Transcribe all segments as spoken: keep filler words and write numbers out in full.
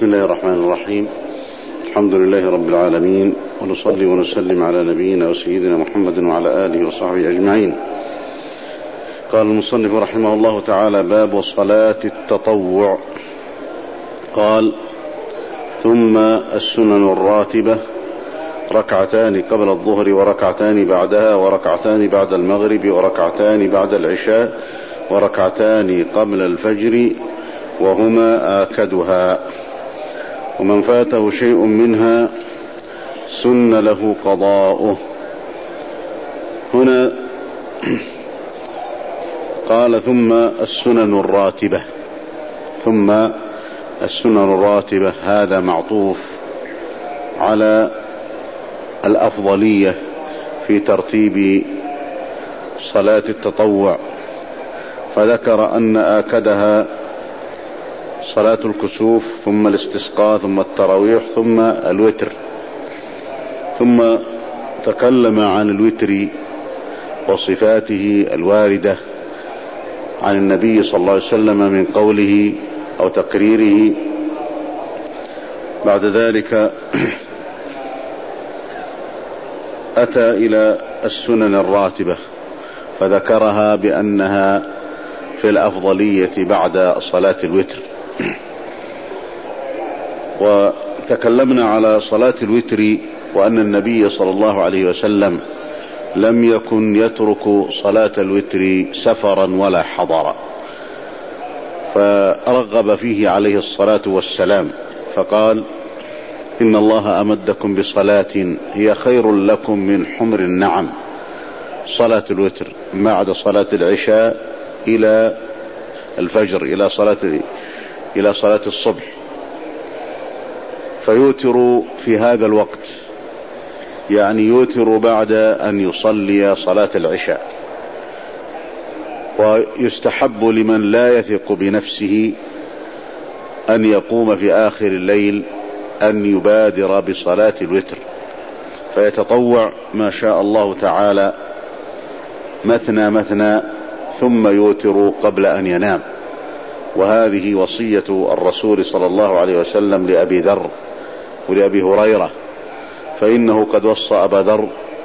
بسم الله الرحمن الرحيم. الحمد لله رب العالمين، ونصلي ونسلم على نبينا وسيدنا محمد وعلى آله وصحبه أجمعين. قال المصنف رحمه الله تعالى: باب صلاة التطوع. قال: ثم السنن الراتبة ركعتان قبل الظهر وركعتان بعدها وركعتان بعد المغرب وركعتان بعد العشاء وركعتان قبل الفجر وهما آكدها، ومن فاته شيء منها سن له قضاؤه. هنا قال: ثم السنن الراتبة. ثم السنن الراتبة هذا معطوف على الأفضلية في ترتيب صلاة التطوع، فذكر أن آكدها صلاة الكسوف ثم الاستسقاء ثم التراويح ثم الوتر، ثم تكلم عن الوتر وصفاته الواردة عن النبي صلى الله عليه وسلم من قوله أو تقريره. بعد ذلك أتى إلى السنن الراتبة فذكرها بأنها في الأفضلية بعد صلاة الوتر. وتكلمنا على صلاة الوتر وأن النبي صلى الله عليه وسلم لم يكن يترك صلاة الوتر سفرا ولا حضرا، فرغب فيه عليه الصلاة والسلام فقال: إن الله أمدكم بصلاة هي خير لكم من حمر النعم، صلاة الوتر بعد صلاة العشاء إلى الفجر، إلى صلاة إلى صلاة الصبح، فيوتر في هذا الوقت، يعني يوتر بعد أن يصلي صلاة العشاء. ويستحب لمن لا يثق بنفسه أن يقوم في آخر الليل أن يبادر بصلاة الوتر، فيتطوع ما شاء الله تعالى مثنى مثنى ثم يوتر قبل أن ينام. وهذه وصية الرسول صلى الله عليه وسلم لأبي ذر ولأبي هريرة، فإنه قد وصى أبا ذر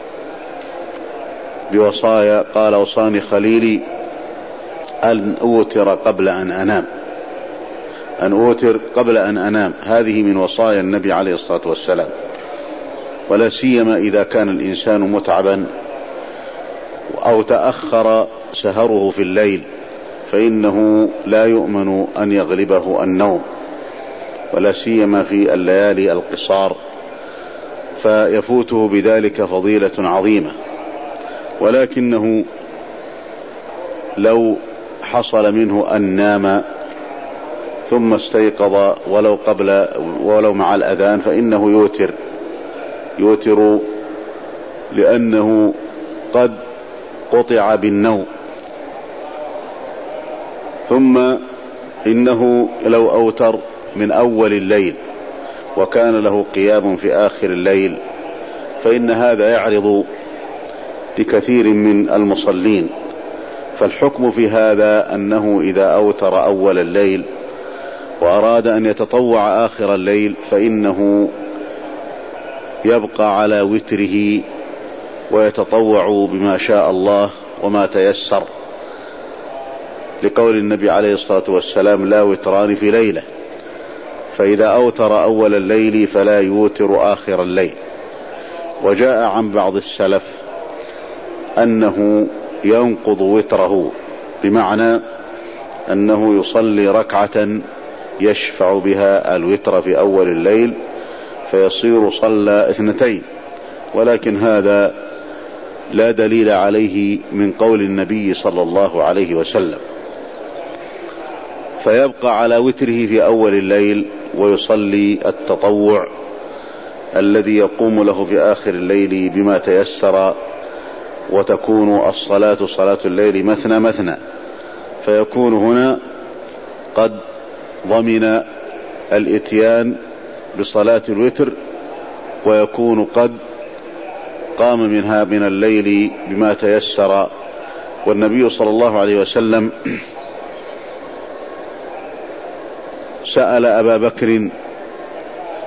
بوصايا، قال: وصاني خليلي أن أوتر قبل أن أنام، أن أوتر قبل أن أنام. هذه من وصايا النبي عليه الصلاة والسلام، ولا سيما إذا كان الإنسان متعبا أو تأخر سهره في الليل، فإنه لا يؤمن أن يغلبه النوم، ولا سيما في الليالي القصار، فيفوته بذلك فضيلة عظيمة. ولكنه لو حصل منه أن نام ثم استيقظ ولو قبل ولو مع الأذان فإنه يوتر يوتر لأنه قد قطع بالنوم. ثم إنه لو أوتر من أول الليل وكان له قيام في آخر الليل فإن هذا يعرض لكثير من المصلين، فالحكم في هذا أنه إذا أوتر أول الليل وأراد أن يتطوع آخر الليل فإنه يبقى على وتره ويتطوع بما شاء الله وما تيسر، لقول النبي عليه الصلاة والسلام: لا وتران في ليلة، فإذا أوتر أول الليل فلا يوتر آخر الليل. وجاء عن بعض السلف أنه ينقض وتره، بمعنى أنه يصلي ركعة يشفع بها الوتر في أول الليل فيصير صلى اثنتين، ولكن هذا لا دليل عليه من قول النبي صلى الله عليه وسلم، فيبقى على وتره في أول الليل ويصلي التطوع الذي يقوم له في آخر الليل بما تيسر، وتكون الصلاة صلاة الليل مثنى مثنى، فيكون هنا قد ضمن الاتيان بصلاة الوتر، ويكون قد قام منها من الليل بما تيسر. والنبي صلى الله عليه وسلم سأل أبا بكر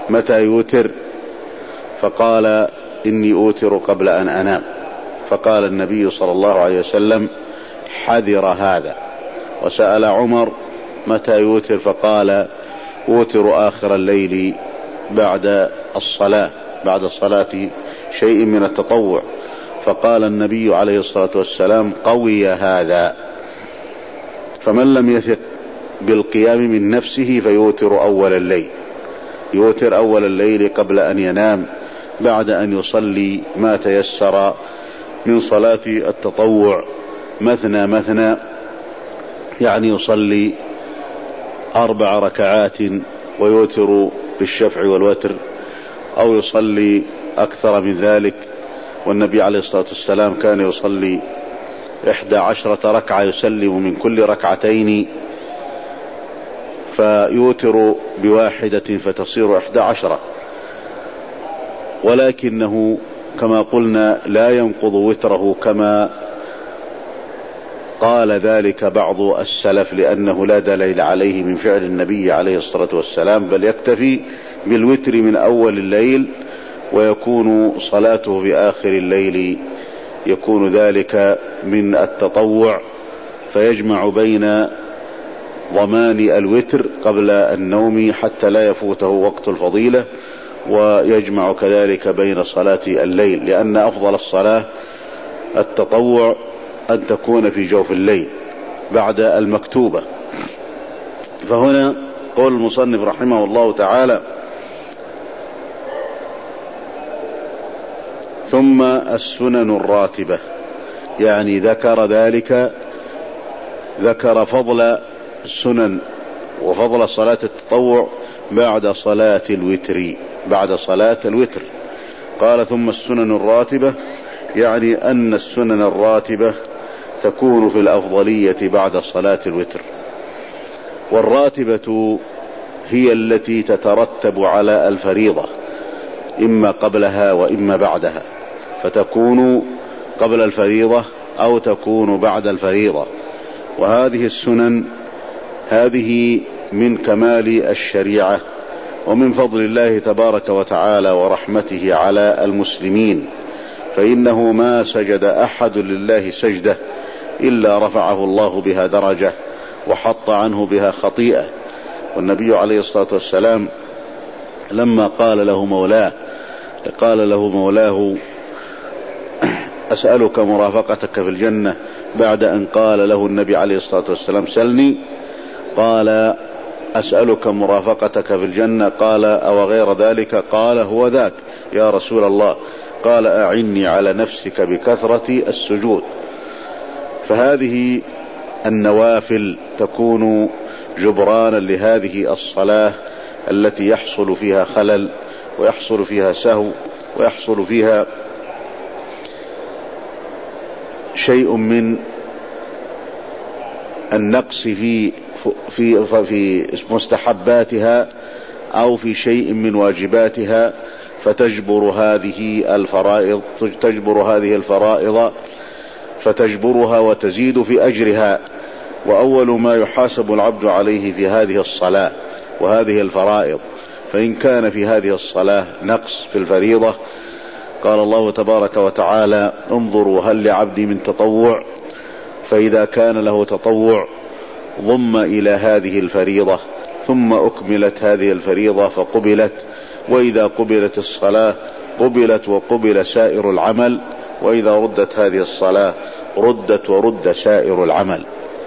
متى يوتر؟ فقال إني أوتر قبل أن أنام. فقال النبي صلى الله عليه وسلم حذر هذا. وسأل عمر متى يوتر؟ فقال أوتر آخر الليل بعد الصلاة، بعد الصلاة شيء من التطوع. فقال النبي عليه الصلاة والسلام قوي هذا. فمن لم يثق بالقيام من نفسه فيوتر أول الليل، يوتر أول الليل قبل أن ينام بعد أن يصلي ما تيسر من صلاة التطوع مثنى مثنى، يعني يصلي أربع ركعات ويوتر بالشفع والوتر، أو يصلي أكثر من ذلك. والنبي عليه الصلاة والسلام كان يصلي إحدى عشرة ركعة يسلم من كل ركعتين، فيوتر بواحدة فتصير إحدى عشرة. ولكنه كما قلنا لا ينقض وتره كما قال ذلك بعض السلف، لأنه لا دليل عليه من فعل النبي عليه الصلاة والسلام، بل يكتفي بالوتر من أول الليل، ويكون صلاته في آخر الليل يكون ذلك من التطوع، فيجمع بين ضمان الوتر قبل النوم حتى لا يفوته وقت الفضيلة، ويجمع كذلك بين صلاة الليل، لأن أفضل الصلاة التطوع أن تكون في جوف الليل بعد المكتوبة. فهنا قول المصنف رحمه الله تعالى ثم السنن الراتبة، يعني ذكر ذلك، ذكر فضل السنن وفضل صلاة التطوع بعد صلاة الوتر، بعد صلاة الوتر. قال ثم السنن الراتبة، يعني أن السنن الراتبة تكون في الأفضلية بعد صلاة الوتر. والراتبة هي التي تترتب على الفريضة إما قبلها وإما بعدها، فتكون قبل الفريضة أو تكون بعد الفريضة. وهذه السنن هذه من كمال الشريعة ومن فضل الله تبارك وتعالى ورحمته على المسلمين، فإنه ما سجد أحد لله سجدة إلا رفعه الله بها درجة وحط عنه بها خطيئة. والنبي عليه الصلاة والسلام لما قال له مولاه قال له مولاه أسألك مرافقتك في الجنة، بعد أن قال له النبي عليه الصلاة والسلام سلني، قال أسألك مرافقتك في الجنة، قال أو غير ذلك؟ قال هو ذاك يا رسول الله. قال أعني على نفسك بكثرة السجود. فهذه النوافل تكون جبرانا لهذه الصلاة التي يحصل فيها خلل ويحصل فيها سهو ويحصل فيها شيء من النقص في في في مستحباتها أو في شيء من واجباتها، فتجبر هذه الفرائض تجبر هذه الفرائض فتجبرها وتزيد في أجرها. وأول ما يحاسب العبد عليه في هذه الصلاة وهذه الفرائض، فإن كان في هذه الصلاة نقص في الفريضة قال الله تبارك وتعالى انظروا هل لعبدي من تطوع، فإذا كان له تطوع ضم إلى هذه الفريضة ثم أكملت هذه الفريضة فقبلت، وإذا قبلت الصلاة قبلت وقبل سائر العمل، وإذا ردت هذه الصلاة ردت ورد سائر العمل،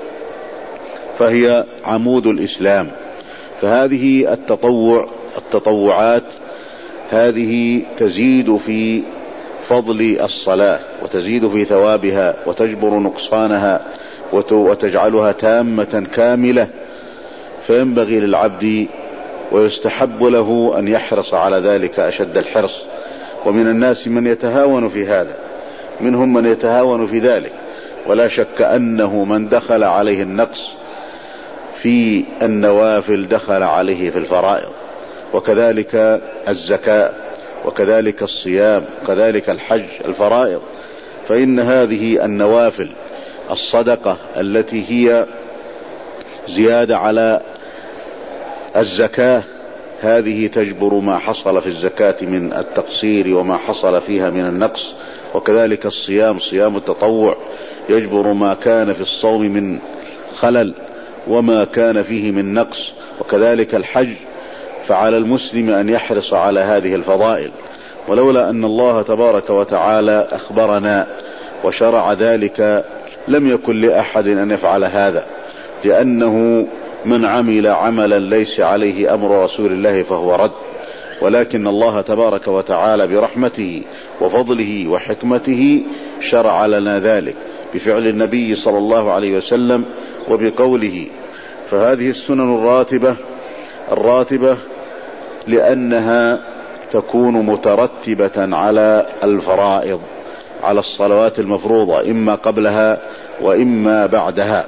فهي عمود الإسلام. فهذه التطوع التطوعات هذه تزيد في فضل الصلاة وتزيد في ثوابها وتجبر نقصانها وتجعلها تامة كاملة. فينبغي للعبد ويستحب له أن يحرص على ذلك أشد الحرص. ومن الناس من يتهاون في هذا، منهم من يتهاون في ذلك، ولا شك أنه من دخل عليه النقص في النوافل دخل عليه في الفرائض، وكذلك الزكاة وكذلك الصيام وكذلك الحج الفرائض. فإن هذه النوافل الصدقة التي هي زيادة على الزكاة هذه تجبر ما حصل في الزكاة من التقصير وما حصل فيها من النقص، وكذلك الصيام، صيام التطوع يجبر ما كان في الصوم من خلل وما كان فيه من نقص، وكذلك الحج. فعلى المسلم أن يحرص على هذه الفضائل، ولولا أن الله تبارك وتعالى أخبرنا وشرع ذلك لم يكن لأحد أن يفعل هذا، لأنه من عمل عملا ليس عليه أمر رسول الله فهو رد. ولكن الله تبارك وتعالى برحمته وفضله وحكمته شرع لنا ذلك بفعل النبي صلى الله عليه وسلم وبقوله. فهذه السنن الراتبة الراتبة لأنها تكون مترتبة على الفرائض، على الصلوات المفروضة، إما قبلها وإما بعدها.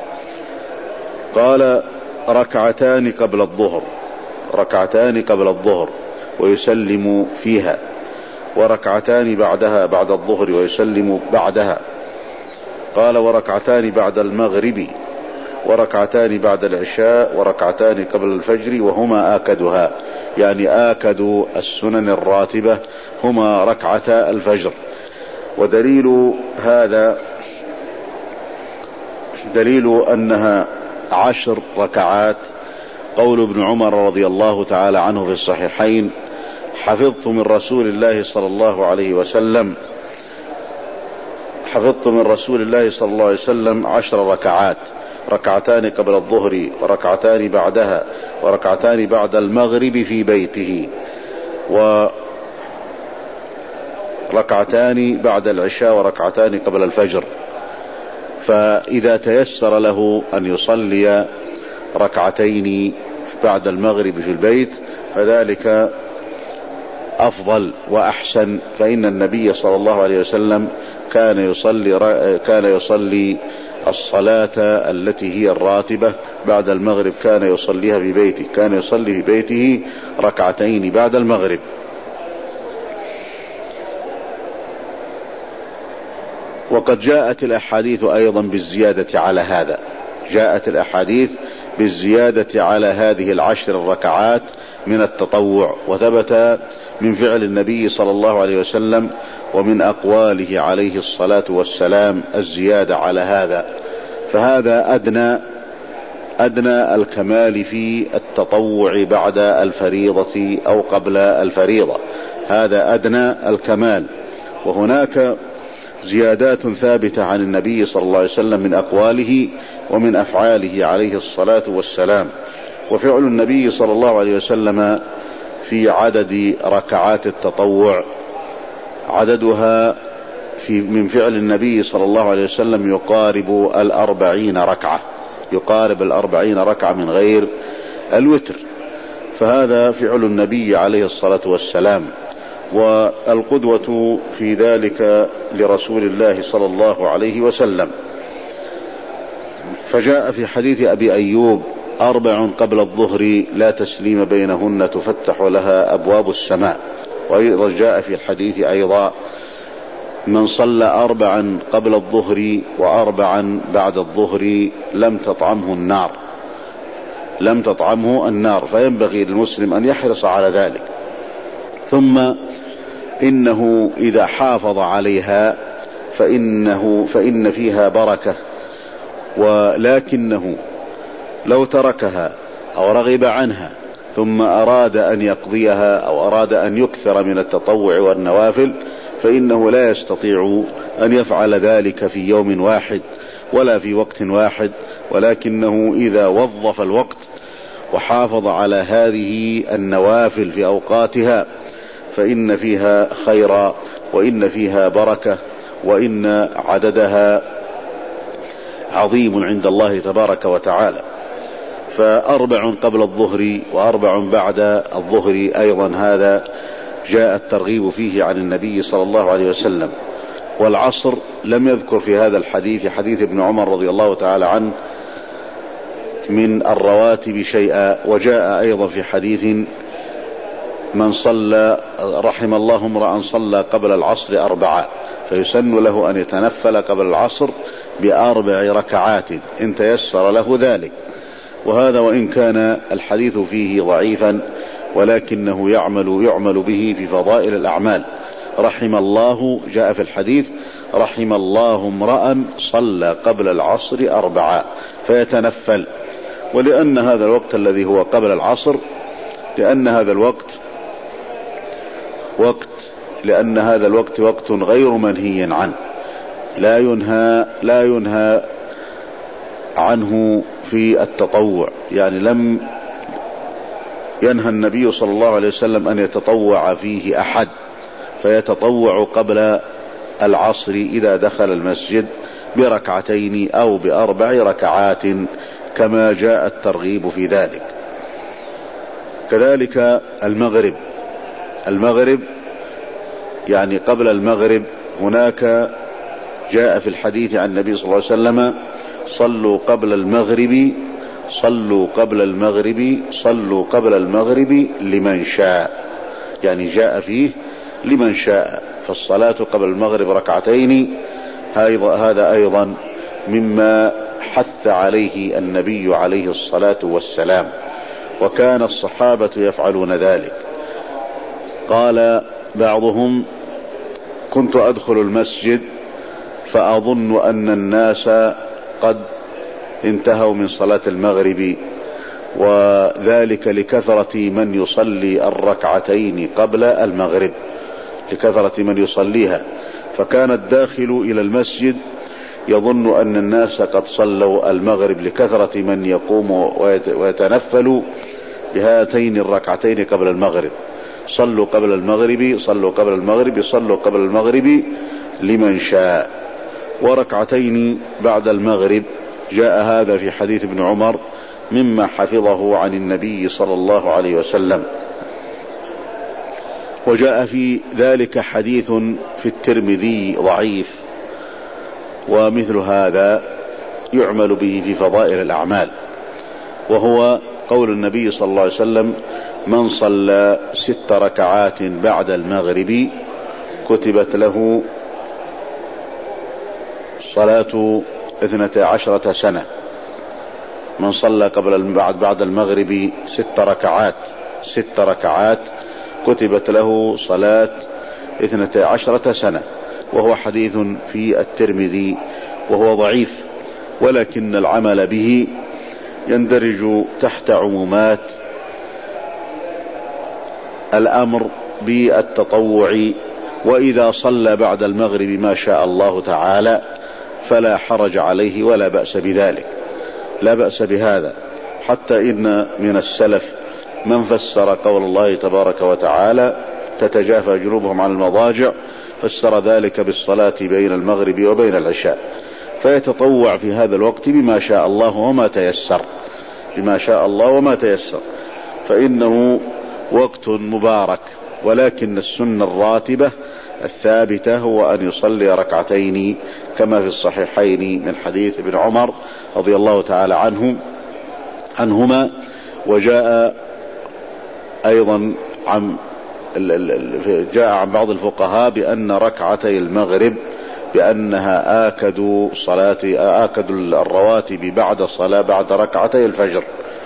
قال ركعتان قبل الظهر، ركعتان قبل الظهر ويسلم فيها، وركعتان بعدها بعد الظهر ويسلم بعدها. قال وركعتان بعد المغرب، وركعتان بعد العشاء، وركعتان قبل الفجر، وهما آكدها، يعني آكد السنن الراتبة هما ركعتا الفجر. ودليل هذا دليل أنها عشر ركعات قول ابن عمر رضي الله تعالى عنه في الصحيحين: حفظت من رسول الله صلى الله عليه وسلم حفظت من رسول الله صلى الله عليه وسلم عشر ركعات، ركعتان قبل الظهر، وركعتان بعدها، وركعتان بعد المغرب في بيته، وركعتان بعد العشاء، وركعتان قبل الفجر. فإذا تيسر له أن يصلي ركعتين بعد المغرب في البيت فذلك أفضل وأحسن، فإن النبي صلى الله عليه وسلم كان يصلي كان يصلي الصلاة التي هي الراتبة بعد المغرب، كان يصليها في بيته، كان يصلي في بيته ركعتين بعد المغرب. وقد جاءت الأحاديث أيضا بالزيادة على هذا، جاءت الأحاديث بالزيادة على هذه العشر الركعات من التطوع، وثبت من فعل النبي صلى الله عليه وسلم ومن أقواله عليه الصلاة والسلام الزيادة على هذا. فهذا أدنى أدنى الكمال في التطوع بعد الفريضة أو قبل الفريضة، هذا أدنى الكمال. وهناك زيادات ثابتة عن النبي صلى الله عليه وسلم من أقواله ومن أفعاله عليه الصلاة والسلام. وفعل النبي صلى الله عليه وسلم في عدد ركعات التطوع عددها في من فعل النبي صلى الله عليه وسلم يقارب الأربعين ركعة، يقارب الأربعين ركعة من غير الوتر. فهذا فعل النبي عليه الصلاة والسلام، والقدوة في ذلك لرسول الله صلى الله عليه وسلم. فجاء في حديث أبي أيوب: أربع قبل الظهر لا تسليم بينهن تفتح لها أبواب السماء. وأيضا جاء في الحديث أيضا: من صلى أربعا قبل الظهر وأربعا بعد الظهر لم تطعمه النار، لم تطعمه النار. فينبغي للمسلم أن يحرص على ذلك. ثم إنه إذا حافظ عليها فإنه فإن فيها بركة، ولكنه لو تركها أو رغب عنها ثم أراد أن يقضيها أو أراد أن يكثر من التطوع والنوافل فإنه لا يستطيع أن يفعل ذلك في يوم واحد ولا في وقت واحد، ولكنه إذا وظف الوقت وحافظ على هذه النوافل في أوقاتها فإن فيها خيرا، وإن فيها بركة، وإن عددها عظيم عند الله تبارك وتعالى. فأربع قبل الظهر وأربع بعد الظهر أيضا هذا جاء الترغيب فيه عن النبي صلى الله عليه وسلم. والعصر لم يذكر في هذا الحديث، حديث ابن عمر رضي الله تعالى عنه، من الرواتب شيئا. وجاء أيضا في حديث: من صلى رحم الله امرأ صلى قبل العصر أربعة، فيسن له أن يتنفل قبل العصر بأربع ركعات إن تيسر له ذلك. وهذا وإن كان الحديث فيه ضعيفا ولكنه يعمل يعمل به في فضائل الأعمال. رحم الله، جاء في الحديث: رحم الله امرأ صلى قبل العصر أربعا فيتنفل. ولأن هذا الوقت الذي هو قبل العصر، لأن هذا الوقت وقت لأن هذا الوقت وقت غير منهي عنه، لا ينهى لا ينهى عنه في التطوع، يعني لم ينهى النبي صلى الله عليه وسلم أن يتطوع فيه أحد، فيتطوع قبل العصر إذا دخل المسجد بركعتين أو بأربع ركعات كما جاء الترغيب في ذلك. كذلك المغرب المغرب يعني قبل المغرب هناك جاء في الحديث عن النبي صلى الله عليه وسلم: صلوا قبل المغرب صلوا قبل المغرب صلوا قبل المغرب لمن شاء، يعني جاء فيه لمن شاء. فالصلاة قبل المغرب ركعتين هذا أيضا مما حث عليه النبي عليه الصلاة والسلام، وكان الصحابة يفعلون ذلك. قال بعضهم: كنت أدخل المسجد فأظن أن الناس قد انتهوا من صلاة المغرب، وذلك لكثرة من يصلي الركعتين قبل المغرب، لكثرة من يصليها. فكان الداخل إلى المسجد يظن أن الناس قد صلوا المغرب لكثرة من يقوم ويتنفل بهاتين الركعتين قبل المغرب. صلوا قبل المغرب صلوا قبل المغرب صلوا قبل المغرب لمن شاء. وركعتين بعد المغرب جاء هذا في حديث ابن عمر مما حفظه عن النبي صلى الله عليه وسلم. وجاء في ذلك حديث في الترمذي ضعيف، ومثل هذا يعمل به في فضائل الأعمال، وهو قول النبي صلى الله عليه وسلم: من صلى ست ركعات بعد المغرب كتبت له صلاة اثنتا عشرة سنة. من صلى قبل بعد بعد المغرب ست ركعات ست ركعات كتبت له صلاة اثنتا عشرة سنة. وهو حديث في الترمذي وهو ضعيف، ولكن العمل به يندرج تحت عمومات الأمر بالتطوع. وإذا صلى بعد المغرب ما شاء الله تعالى فلا حرج عليه ولا بأس بذلك، لا بأس بهذا. حتى إن من السلف من فسر قول الله تبارك وتعالى: تتجافى جنوبهم عن المضاجع، فسر ذلك بالصلاة بين المغرب وبين العشاء، فيتطوع في هذا الوقت بما شاء الله وما تيسر بما شاء الله وما تيسر فإنه وقت مبارك. ولكن السنة الراتبة الثابتة هو أن يصلي ركعتين كما في الصحيحين من حديث ابن عمر رضي الله تعالى عنه عنهما. وجاء أيضا عن جاء عن بعض الفقهاء بأن ركعتي المغرب بأنها آكد صلاة آكد الرواتب بعد صلاة بعد ركعتي الفجر.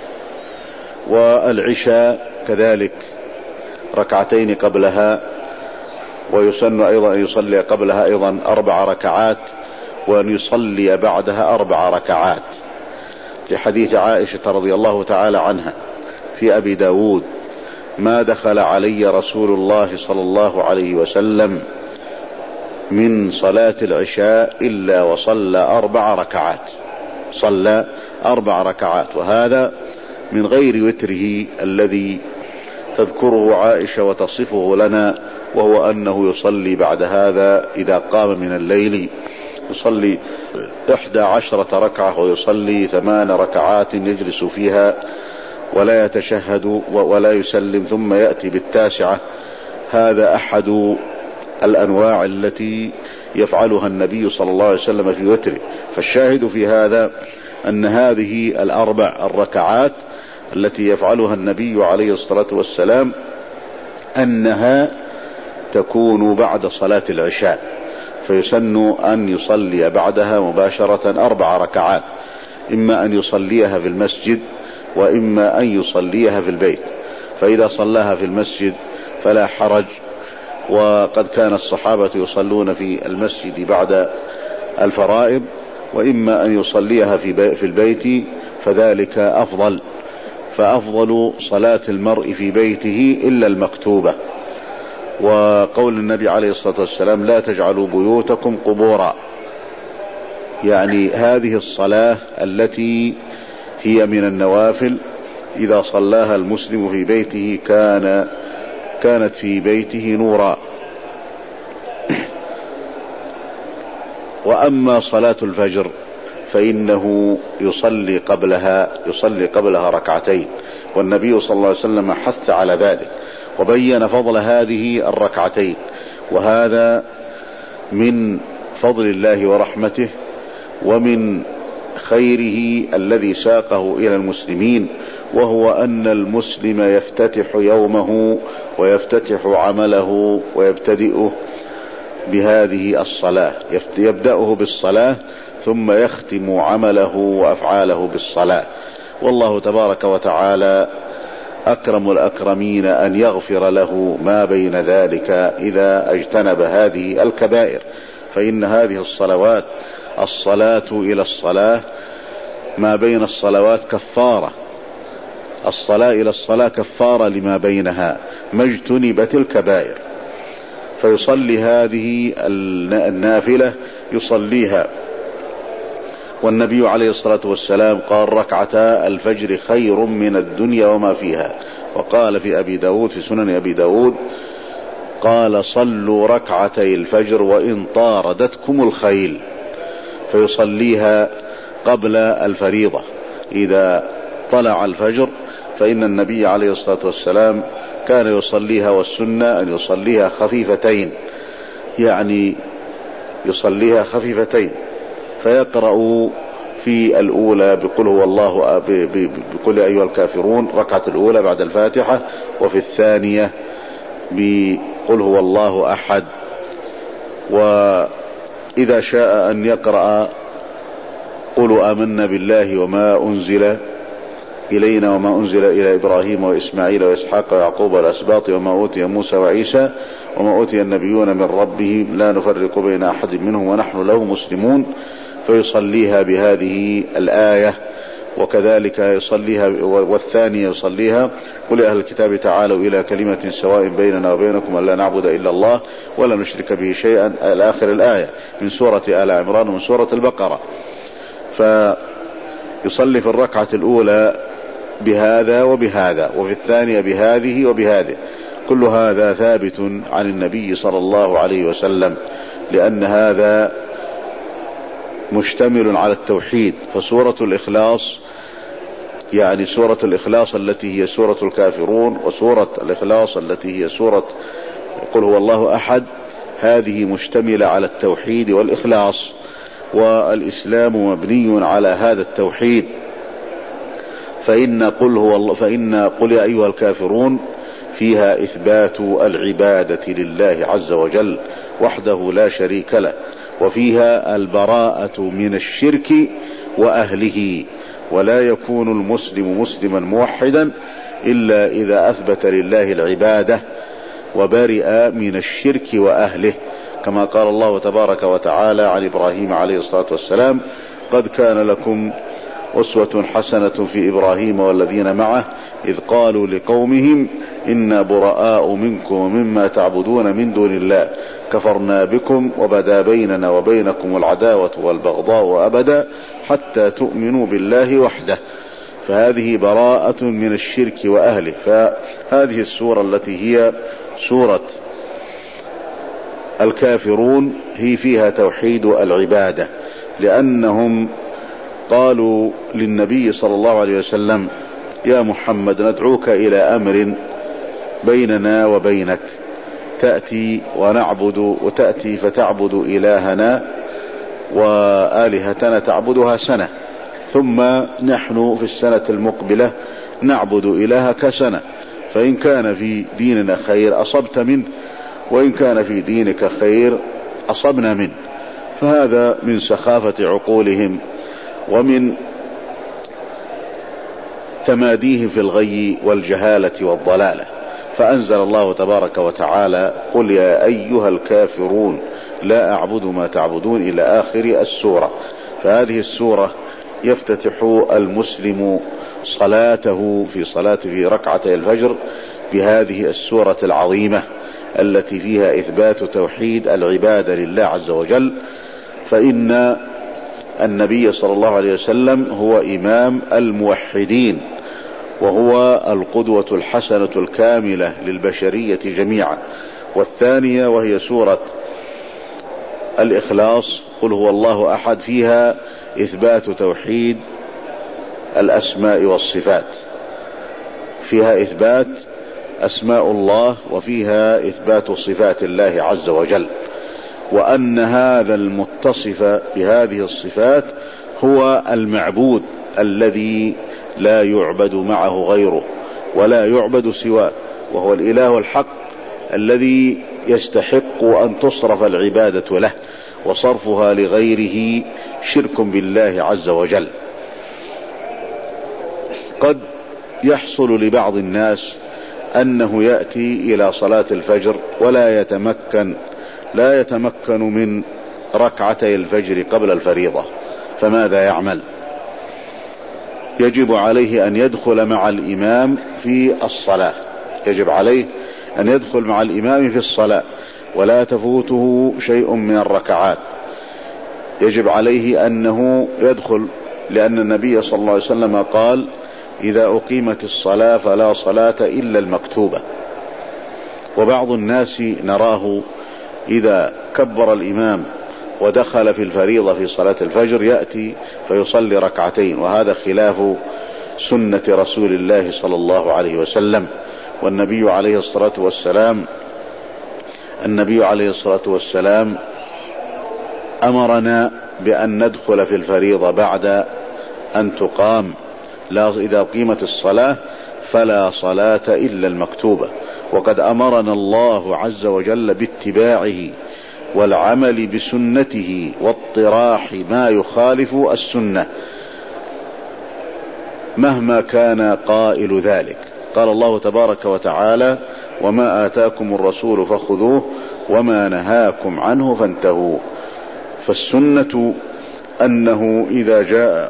والعشاء كذلك ركعتين قبلها، ويسن أيضا أن يصلي قبلها أيضا أربع ركعات، وأن يصلي بعدها أربع ركعات، لحديث عائشة رضي الله تعالى عنها في أبي داود: ما دخل علي رسول الله صلى الله عليه وسلم من صلاة العشاء إلا وصلى أربع ركعات صلى أربع ركعات وهذا من غير وتره الذي تذكره عائشة وتصفه لنا، وهو أنه يصلي بعد هذا إذا قام من الليل يصلي إحدى عشرة ركعة، ويصلي ثمان ركعات يجلس فيها ولا يتشهد ولا يسلم ثم يأتي بالتاسعة. هذا أحد الأنواع التي يفعلها النبي صلى الله عليه وسلم في وتره. فالشاهد في هذا أن هذه الأربع الركعات التي يفعلها النبي عليه الصلاة والسلام أنها تكون بعد صلاة العشاء، فيسن أن يصلي بعدها مباشرة أربع ركعات، إما أن يصليها في المسجد وإما أن يصليها في البيت. فإذا صلاها في المسجد فلا حرج. وقد كان الصحابة يصلون في المسجد بعد الفرائض، وإما أن يصليها في البيت فذلك أفضل، فأفضل صلاة المرء في بيته إلا المكتوبة. وقول النبي عليه الصلاة والسلام لا تجعلوا بيوتكم قبورا، يعني هذه الصلاة التي هي من النوافل إذا صلاها المسلم في بيته كان كانت في بيته نورا. وأما صلاة الفجر فإنه يصلي قبلها يصلي قبلها ركعتين، والنبي صلى الله عليه وسلم حث على ذلك وبين فضل هذه الركعتين، وهذا من فضل الله ورحمته ومن خيره الذي ساقه إلى المسلمين، وهو أن المسلم يفتتح يومه ويفتتح عمله ويبتدئه بهذه الصلاة، يبدأه بالصلاة ثم يختم عمله وأفعاله بالصلاة. والله تبارك وتعالى أكرم الأكرمين أن يغفر له ما بين ذلك إذا اجتنب هذه الكبائر، فإن هذه الصلوات الصلاة إلى الصلاة ما بين الصلوات كفارة، الصلاة إلى الصلاة كفارة لما بينها ما اجتنبت الكبائر. فيصلي هذه النافلة يصليها، والنبي عليه الصلاة والسلام قال ركعتا الفجر خير من الدنيا وما فيها. وقال في أبي داود في سنن أبي داود قال صلوا ركعتي الفجر وإن طاردتكم الخيل، فيصليها قبل الفريضة إذا طلع الفجر، فإن النبي عليه الصلاة والسلام كان يصليها، والسنة أن يصليها خفيفتين، يعني يصليها خفيفتين، فيقرأ في الأولى بقل هو الله بقل أيها الكافرون ركعة الأولى بعد الفاتحة، وفي الثانية بقل هو الله أحد. وإذا شاء أن يقرأ قولوا آمنا بالله وما أنزل إلينا وما أنزل إلى إبراهيم وإسماعيل وإسحاق ويعقوب والأسباط وما أوتي موسى وعيسى وما أوتي النبيون من ربهم لا نفرق بين أحد منهم ونحن له مسلمون، فيصليها بهذه الآية. وكذلك يصليها، والثانية يصليها قل يا أهل الكتاب تعالوا إلى كلمة سواء بيننا وبينكم ألا نعبد إلا الله ولا نشرك به شيئا إلى آخر الآية من سورة آل عمران ومن سورة البقرة. فيصلي في الركعة الأولى بهذا وبهذا، وفي الثانية بهذه وبهذه. كل هذا ثابت عن النبي صلى الله عليه وسلم، لأن هذا مشتمل على التوحيد. فسورة الإخلاص يعني سورة الإخلاص التي هي سورة الكافرون، وسورة الإخلاص التي هي سورة قل هو الله أحد، هذه مشتملة على التوحيد والإخلاص، والإسلام مبني على هذا التوحيد. فإن قل هو الله فإن قل يا أيها الكافرون فيها إثبات العبادة لله عز وجل وحده لا شريك له، وفيها البراءة من الشرك وأهله، ولا يكون المسلم مسلما موحدا إلا إذا أثبت لله العبادة وبرئ من الشرك وأهله، كما قال الله تبارك وتعالى عن إبراهيم عليه الصلاة والسلام قد كان لكم أسوة حسنة في إبراهيم والذين معه إذ قالوا لقومهم إنا براء منكم ومما تعبدون من دون الله كفرنا بكم وبدا بيننا وبينكم العداوة والبغضاء أبدا حتى تؤمنوا بالله وحده. فهذه براءة من الشرك وأهله. فهذه السورة التي هي سورة الكافرون هي فيها توحيد العبادة، لأنهم قالوا للنبي صلى الله عليه وسلم يا محمد ندعوك إلى أمر بيننا وبينك، تأتي ونعبد وتأتي فتعبد إلهنا وآلهتنا تعبدها سنة، ثم نحن في السنة المقبلة نعبد إلهك سنة، فإن كان في ديننا خير أصبت منه وإن كان في دينك خير أصبنا منه. فهذا من سخافة عقولهم ومن تماديه في الغي والجهالة والضلالة. فأنزل الله تبارك وتعالى: قل يا أيها الكافرون لا أعبد ما تعبدون، إلى آخر السورة. فهذه السورة يفتتح المسلم صلاته في صلاة في ركعتي الفجر بهذه السورة العظيمة التي فيها إثبات توحيد العبادة لله عز وجل. فإن النبي صلى الله عليه وسلم هو إمام الموحدين، وهو القدوة الحسنة الكاملة للبشرية جميعا. والثانية وهي سورة الإخلاص، قل هو الله أحد، فيها إثبات توحيد الأسماء والصفات، فيها إثبات أسماء الله وفيها إثبات صفات الله عز وجل، وأن هذا المتصف بهذه الصفات هو المعبود الذي لا يعبد معه غيره ولا يعبد سواه، وهو الإله الحق الذي يستحق أن تصرف العبادة له، وصرفها لغيره شرك بالله عز وجل. قد يحصل لبعض الناس أنه يأتي إلى صلاة الفجر ولا يتمكن لا يتمكن من ركعتي الفجر قبل الفريضة، فماذا يعمل؟ يجب عليه أن يدخل مع الإمام في الصلاة، يجب عليه أن يدخل مع الإمام في الصلاة ولا تفوته شيء من الركعات. يجب عليه أنه يدخل، لأن النبي صلى الله عليه وسلم قال: إذا أقيمت الصلاة فلا صلاة إلا المكتوبة. وبعض الناس نراه إذا كبر الإمام ودخل في الفريضة في صلاة الفجر يأتي فيصلي ركعتين، وهذا خلاف سنة رسول الله صلى الله عليه وسلم. والنبي عليه الصلاة والسلام النبي عليه الصلاة والسلام أمرنا بأن ندخل في الفريضة بعد أن تقام، لا إذا قيمت الصلاة فلا صلاة إلا المكتوبة. وقد أمرنا الله عز وجل باتباعه والعمل بسنته واطراح ما يخالف السنة مهما كان قائل ذلك. قال الله تبارك وتعالى: وما آتاكم الرسول فخذوه وما نهاكم عنه فانتهوا. فالسنة أنه إذا جاء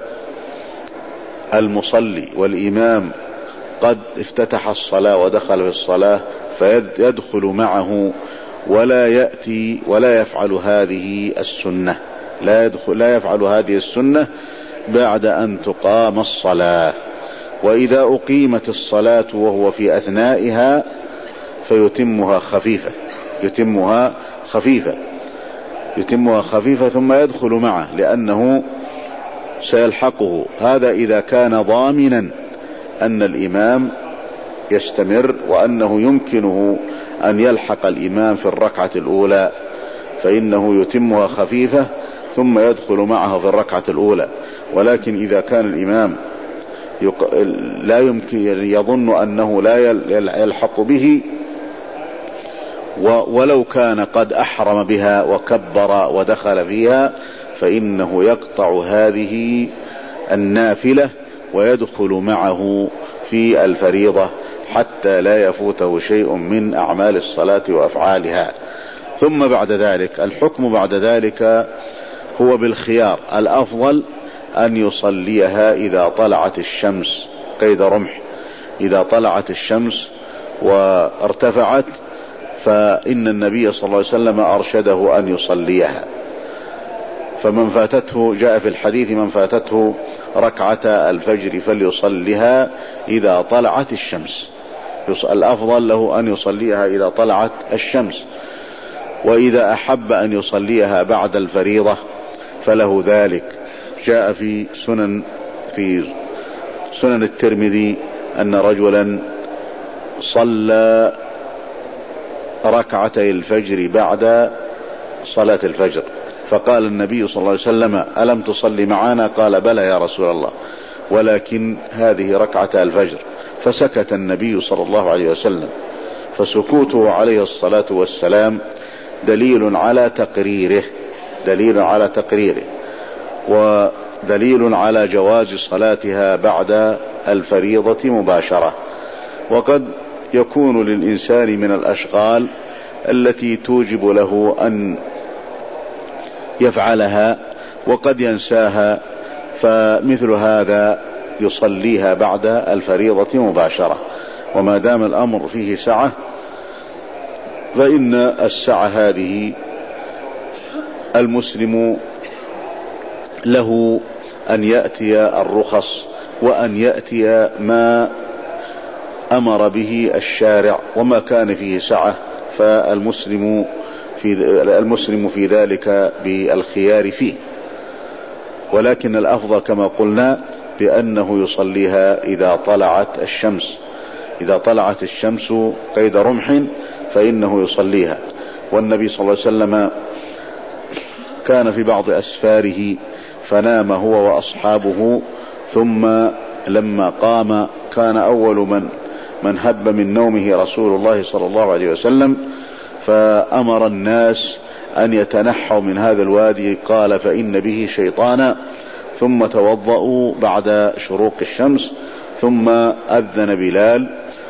المصلي والإمام قد افتتح الصلاة ودخل في الصلاة فيدخل معه ولا يأتي ولا يفعل هذه السنة لا يدخل لا يفعل هذه السنة بعد أن تقام الصلاة. وإذا أقيمت الصلاة وهو في أثنائها فيتمها خفيفة يتمها خفيفة يتمها خفيفة ثم يدخل معه، لأنه سيلحقه. هذا إذا كان ضامنا أن الإمام يستمر وأنه يمكنه أن يلحق الإمام في الركعة الأولى، فإنه يتمها خفيفة ثم يدخل معه في الركعة الأولى. ولكن إذا كان الإمام لا يمكن يظن أنه لا يلحق به، ولو كان قد أحرم بها وكبر ودخل فيها، فإنه يقطع هذه النافلة ويدخل معه في الفريضة حتى لا يفوته شيء من أعمال الصلاة وأفعالها. ثم بعد ذلك الحكم بعد ذلك هو بالخيار. الأفضل أن يصليها إذا طلعت الشمس قيد رمح، إذا طلعت الشمس وارتفعت، فإن النبي صلى الله عليه وسلم أرشده أن يصليها. فمن فاتته، جاء في الحديث: من فاتته ركعة الفجر فليصليها إذا طلعت الشمس. الأفضل له أن يصليها إذا طلعت الشمس، وإذا أحب أن يصليها بعد الفريضة فله ذلك. جاء في سنن في سنن الترمذي أن رجلا صلى ركعتي الفجر بعد صلاة الفجر، فقال النبي صلى الله عليه وسلم: ألم تصلي معنا؟ قال: بلى يا رسول الله، ولكن هذه ركعة الفجر. فسكت النبي صلى الله عليه وسلم. فسكوته عليه الصلاة والسلام دليل على تقريره دليل على تقريره دليل على جواز صلاتها بعد الفريضة مباشرة. وقد يكون للإنسان من الأشغال التي توجب له أن يفعلها وقد ينساها، فمثل هذا يصليها بعد الفريضة مباشرة. وما دام الأمر فيه سعة فإن السعة هذه المسلم له أن يأتي الرخص وأن يأتي ما أمر به الشارع، وما كان فيه سعة فالمسلم في المسلم في ذلك بالخيار فيه. ولكن الأفضل كما قلنا بأنه يصليها إذا طلعت الشمس، إذا طلعت الشمس قيد رمح فإنه يصليها. والنبي صلى الله عليه وسلم كان في بعض أسفاره فنام هو وأصحابه، ثم لما قام كان أول من من هب من نومه رسول الله صلى الله عليه وسلم، فأمر الناس أن يتنحوا من هذا الوادي، قال فإن به شيطانا، ثم توضأوا بعد شروق الشمس، ثم أذن بلال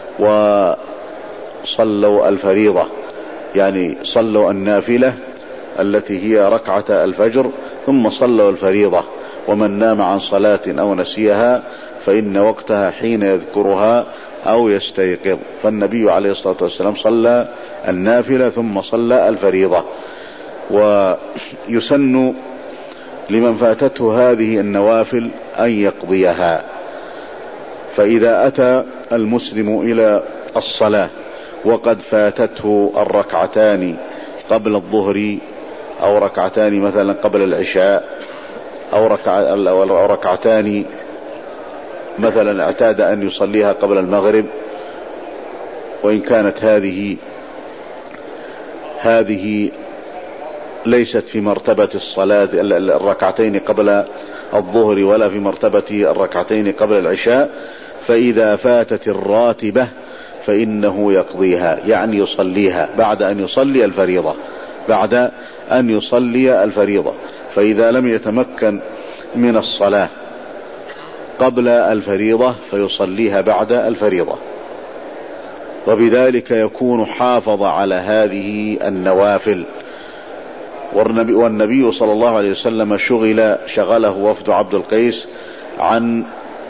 وصلوا الفريضة، يعني صلوا النافلة التي هي ركعة الفجر ثم صلوا الفريضة. ومن نام عن صلاة أو نسيها فإن وقتها حين يذكرها أو يستيقظ. فالنبي عليه الصلاة والسلام صلى النافلة ثم صلى الفريضة. ويسن لمن فاتته هذه النوافل أن يقضيها. فإذا أتى المسلم إلى الصلاة وقد فاتته الركعتان قبل الظهر أو ركعتان مثلا قبل العشاء أو ركعتان مثلا اعتاد أن يصليها قبل المغرب، وإن كانت هذه هذه ليست في مرتبة الصلاة الركعتين قبل الظهر ولا في مرتبة الركعتين قبل العشاء، فإذا فاتت الراتبة فإنه يقضيها، يعني يصليها بعد أن يصلي الفريضة، بعد أن يصلي الفريضة. فإذا لم يتمكن من الصلاة قبل الفريضة فيصليها بعد الفريضة، وبذلك يكون حافظ على هذه النوافل. والنبي, والنبي صلى الله عليه وسلم شغل شغله وفد عبد القيس عن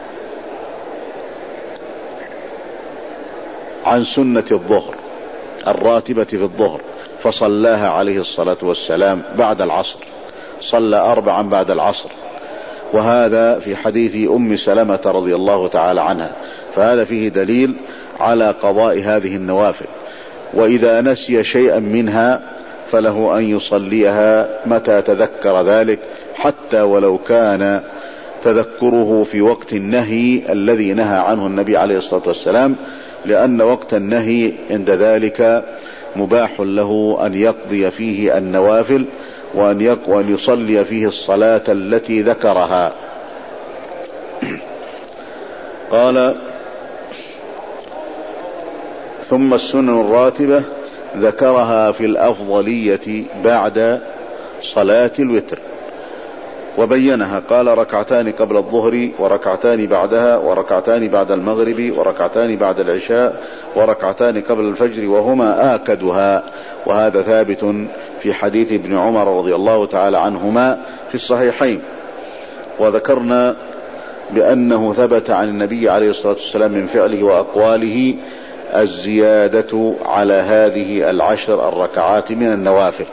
عن سنة الظهر الراتبة في الظهر، فصلاها عليه الصلاة والسلام بعد العصر، صلى أربعا بعد العصر، وهذا في حديث أم سلمة رضي الله تعالى عنها. فهذا فيه دليل على قضاء هذه النوافل. وإذا نسي شيئا منها فله أن يصليها متى تذكر ذلك، حتى ولو كان تذكره في وقت النهي الذي نهى عنه النبي عليه الصلاة والسلام، لأن وقت النهي عند ذلك مباح له أن يقضي فيه النوافل وأن وأن يصلي فيه الصلاة التي ذكرها. قال ثم السنن الراتبة ذكرها في الأفضلية بعد صلاة الوتر وبينها، قال ركعتان قبل الظهر وركعتان بعدها وركعتان بعد المغرب وركعتان بعد العشاء وركعتان قبل الفجر وهما آكدها. وهذا ثابت في حديث ابن عمر رضي الله تعالى عنهما في الصحيحين. وذكرنا بأنه ثبت عن النبي عليه الصلاة والسلام من فعله وأقواله الزيادة على هذه العشر الركعات من النوافل.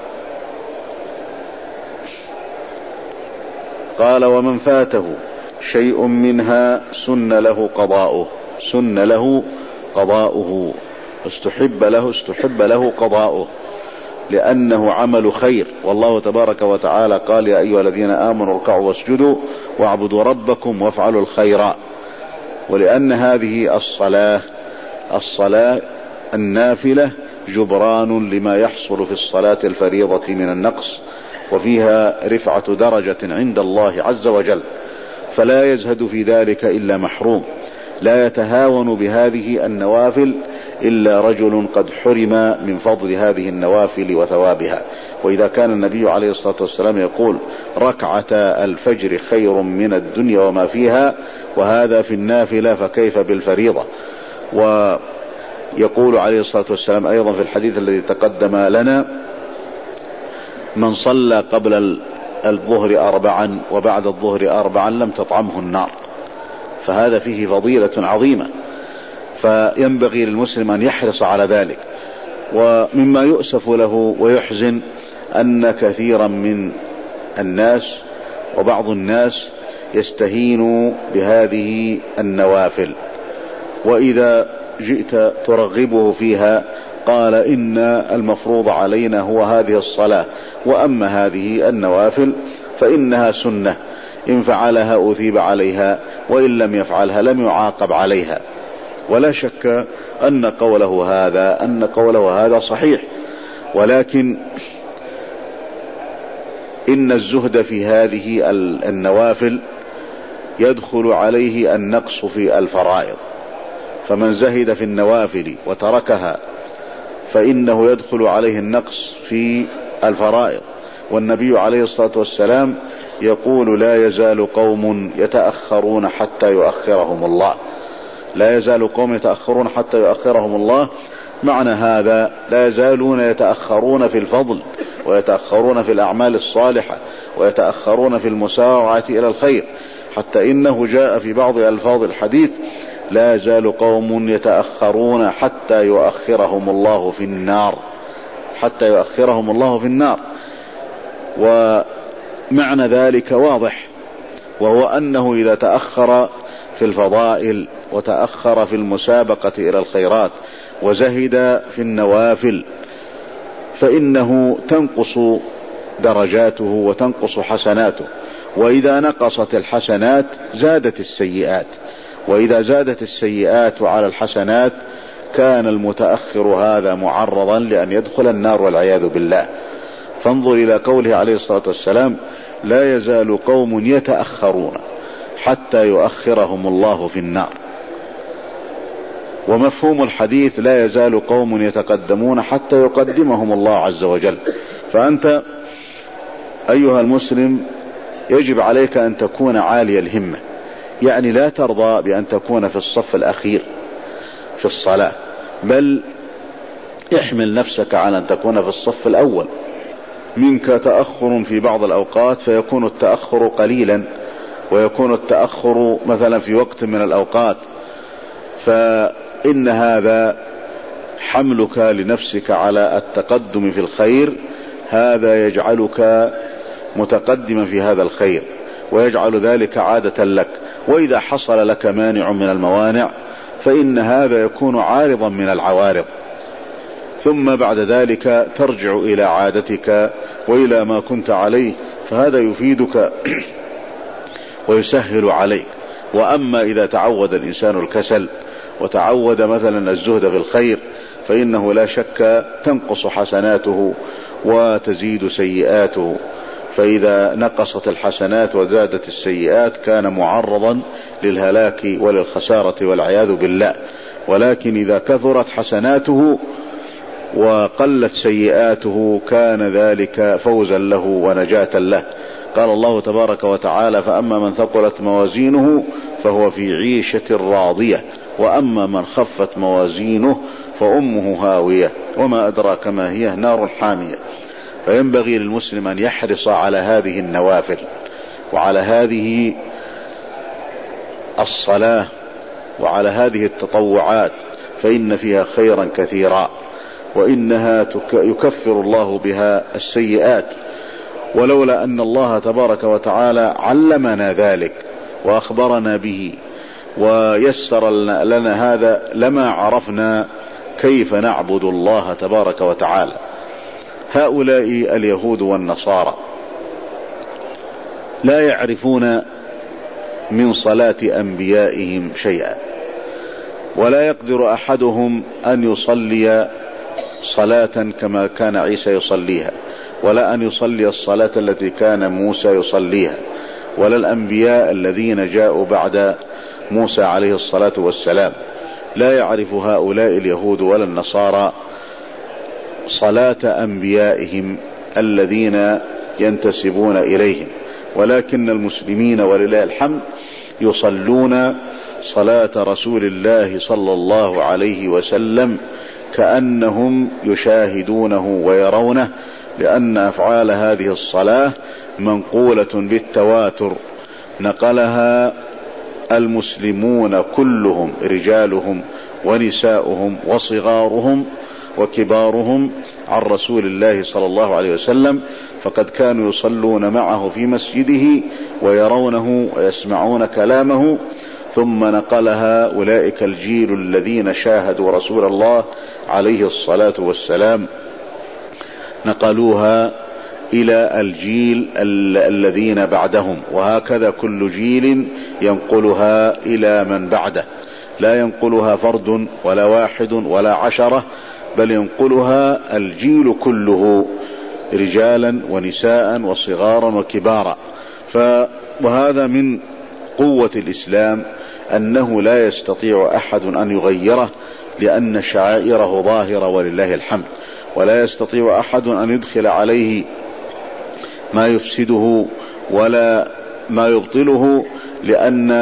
قال ومن فاته شيء منها سن له قضاؤه، سن له قضاؤه استحب له استحب له قضاؤه لأنه عمل خير. والله تبارك وتعالى قال يا أيها الذين آمنوا اركعوا واسجدوا واعبدوا ربكم وافعلوا الخير. ولأن هذه الصلاة الصلاة النافلة جبران لما يحصل في الصلاة الفريضة من النقص، وفيها رفعة درجة عند الله عز وجل، فلا يزهد في ذلك إلا محروم، لا يتهاون بهذه النوافل إلا رجل قد حرم من فضل هذه النوافل وثوابها. وإذا كان النبي عليه الصلاة والسلام يقول ركعتا الفجر خير من الدنيا وما فيها، وهذا في النافلة، فكيف بالفريضة؟ ويقول عليه الصلاة والسلام أيضا في الحديث الذي تقدم لنا: من صلى قبل الظهر أربعا وبعد الظهر أربعا لم تطعمه النار. فهذا فيه فضيلة عظيمة، فينبغي للمسلم أن يحرص على ذلك. ومما يؤسف له ويحزن أن كثيرا من الناس وبعض الناس يستهين بهذه النوافل، وإذا جئت ترغبه فيها قال إن المفروض علينا هو هذه الصلاة، وأما هذه النوافل فإنها سنة، إن فعلها أثيب عليها وإن لم يفعلها لم يعاقب عليها. ولا شك أن قوله هذا أن قوله هذا صحيح، ولكن إن الزهد في هذه النوافل يدخل عليه النقص في الفرائض، فمن زهد في النوافل وتركها فإنه يدخل عليه النقص في الفرائض. والنبي عليه الصلاة والسلام يقول: لا يزال قوم يتأخرون حتى يؤخرهم الله. لا يزال قوم يتأخرون حتى يؤخرهم الله، معنى هذا لا يزالون يتأخرون في الفضل، ويتأخرون في الأعمال الصالحة، ويتأخرون في المسارعة إلى الخير، حتى إنه جاء في بعض ألفاظ الحديث: لا يزال قوم يتأخرون حتى يؤخرهم الله في النار، حتى يؤخرهم الله في النار. ومعنى ذلك واضح، وهو أنه إذا تأخر في الفضائل وتأخر في المسابقة إلى الخيرات وزهد في النوافل فإنه تنقص درجاته وتنقص حسناته، وإذا نقصت الحسنات زادت السيئات، وإذا زادت السيئات على الحسنات كان المتأخر هذا معرضا لأن يدخل النار والعياذ بالله. فانظر إلى قوله عليه الصلاة والسلام: لا يزال قوم يتأخرون حتى يؤخرهم الله في النار. ومفهوم الحديث: لا يزال قوم يتقدمون حتى يقدمهم الله عز وجل. فأنت أيها المسلم يجب عليك أن تكون عالي الهمة، يعني لا ترضى بأن تكون في الصف الأخير في الصلاة، بل احمل نفسك على أن تكون في الصف الأول. منك تأخر في بعض الأوقات فيكون التأخر قليلا، ويكون التأخر مثلا في وقت من الأوقات، فإن هذا حملك لنفسك على التقدم في الخير هذا يجعلك متقدما في هذا الخير، ويجعل ذلك عادة لك. وإذا حصل لك مانع من الموانع فإن هذا يكون عارضا من العوارض، ثم بعد ذلك ترجع إلى عادتك وإلى ما كنت عليه، فهذا يفيدك ويسهل عليك. وأما إذا تعود الإنسان الكسل وتعود مثلا الزهد في الخير فإنه لا شك تنقص حسناته وتزيد سيئاته، فإذا نقصت الحسنات وزادت السيئات كان معرضا للهلاك وللخسارة والعياذ بالله. ولكن إذا كثرت حسناته وقلت سيئاته كان ذلك فوزا له ونجاة له. قال الله تبارك وتعالى: فأما من ثقلت موازينه فهو في عيشة راضية، وأما من خفت موازينه فأمه هاوية وما أدراك ما هي، نار حامية. فينبغي للمسلم أن يحرص على هذه النوافل وعلى هذه الصلاة وعلى هذه التطوعات، فإن فيها خيرا كثيرا، وإنها يكفر الله بها السيئات. ولولا أن الله تبارك وتعالى علمنا ذلك وأخبرنا به ويسر لنا هذا لما عرفنا كيف نعبد الله تبارك وتعالى. هؤلاء اليهود والنصارى لا يعرفون من صلاة أنبيائهم شيئا، ولا يقدر أحدهم أن يصلي صلاة كما كان عيسى يصليها، ولا أن يصلي الصلاة التي كان موسى يصليها، ولا الأنبياء الذين جاءوا بعد موسى عليه الصلاة والسلام. لا يعرف هؤلاء اليهود ولا النصارى صلاة أنبيائهم الذين ينتسبون إليهم، ولكن المسلمين ولله الحمد يصلون صلاة رسول الله صلى الله عليه وسلم كأنهم يشاهدونه ويرونه، لأن أفعال هذه الصلاة منقولة بالتواتر، نقلها المسلمون كلهم رجالهم ونساؤهم وصغارهم وكبارهم عن رسول الله صلى الله عليه وسلم، فقد كانوا يصلون معه في مسجده ويرونه ويسمعون كلامه، ثم نقلها أولئك الجيل الذين شاهدوا رسول الله عليه الصلاة والسلام، نقلوها إلى الجيل الذين بعدهم، وهكذا كل جيل ينقلها إلى من بعده، لا ينقلها فرد ولا واحد ولا عشرة، بل ينقلها الجيل كله رجالا ونساء وصغارا وكبارا. وهذا من قوة الإسلام أنه لا يستطيع أحد أن يغيره، لأن شعائره ظاهرة ولله الحمد، ولا يستطيع أحد أن يدخل عليه ما يفسده ولا ما يبطله، لأن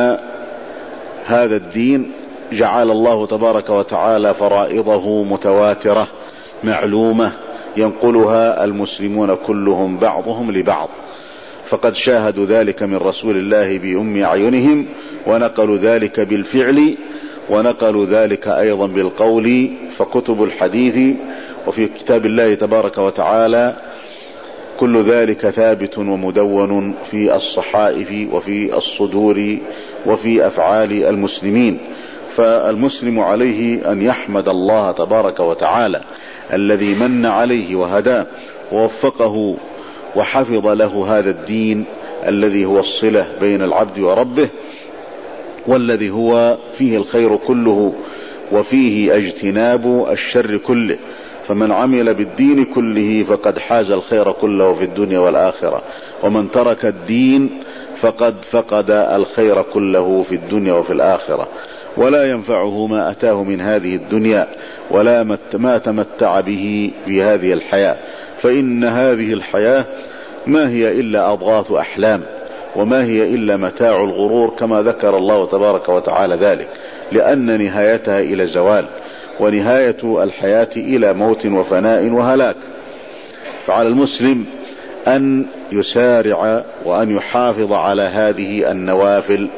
هذا الدين جعل الله تبارك وتعالى فرائضه متواترة معلومة ينقلها المسلمون كلهم بعضهم لبعض، فقد شاهدوا ذلك من رسول الله بأم أعينهم، ونقلوا ذلك بالفعل، ونقلوا ذلك أيضا بالقول. فكتب الحديث وفي كتاب الله تبارك وتعالى كل ذلك ثابت ومدون في الصحائف وفي الصدور وفي أفعال المسلمين. فالمسلم عليه أن يحمد الله تبارك وتعالى الذي من عليه وهداه ووفقه وحفظ له هذا الدين الذي هو الصلة بين العبد وربه، والذي هو فيه الخير كله وفيه اجتناب الشر كله، فمن عمل بالدين كله فقد حاز الخير كله في الدنيا والآخرة، ومن ترك الدين فقد فقد الخير كله في الدنيا وفي الآخرة، ولا ينفعه ما أتاه من هذه الدنيا ولا ما تمتع به في هذه الحياة، فإن هذه الحياة ما هي إلا أضغاث أحلام، وما هي إلا متاع الغرور، كما ذكر الله تبارك وتعالى ذلك، لأن نهايتها إلى زوال، ونهاية الحياة إلى موت وفناء وهلاك. فعلى المسلم أن يسارع وأن يحافظ على هذه النوافل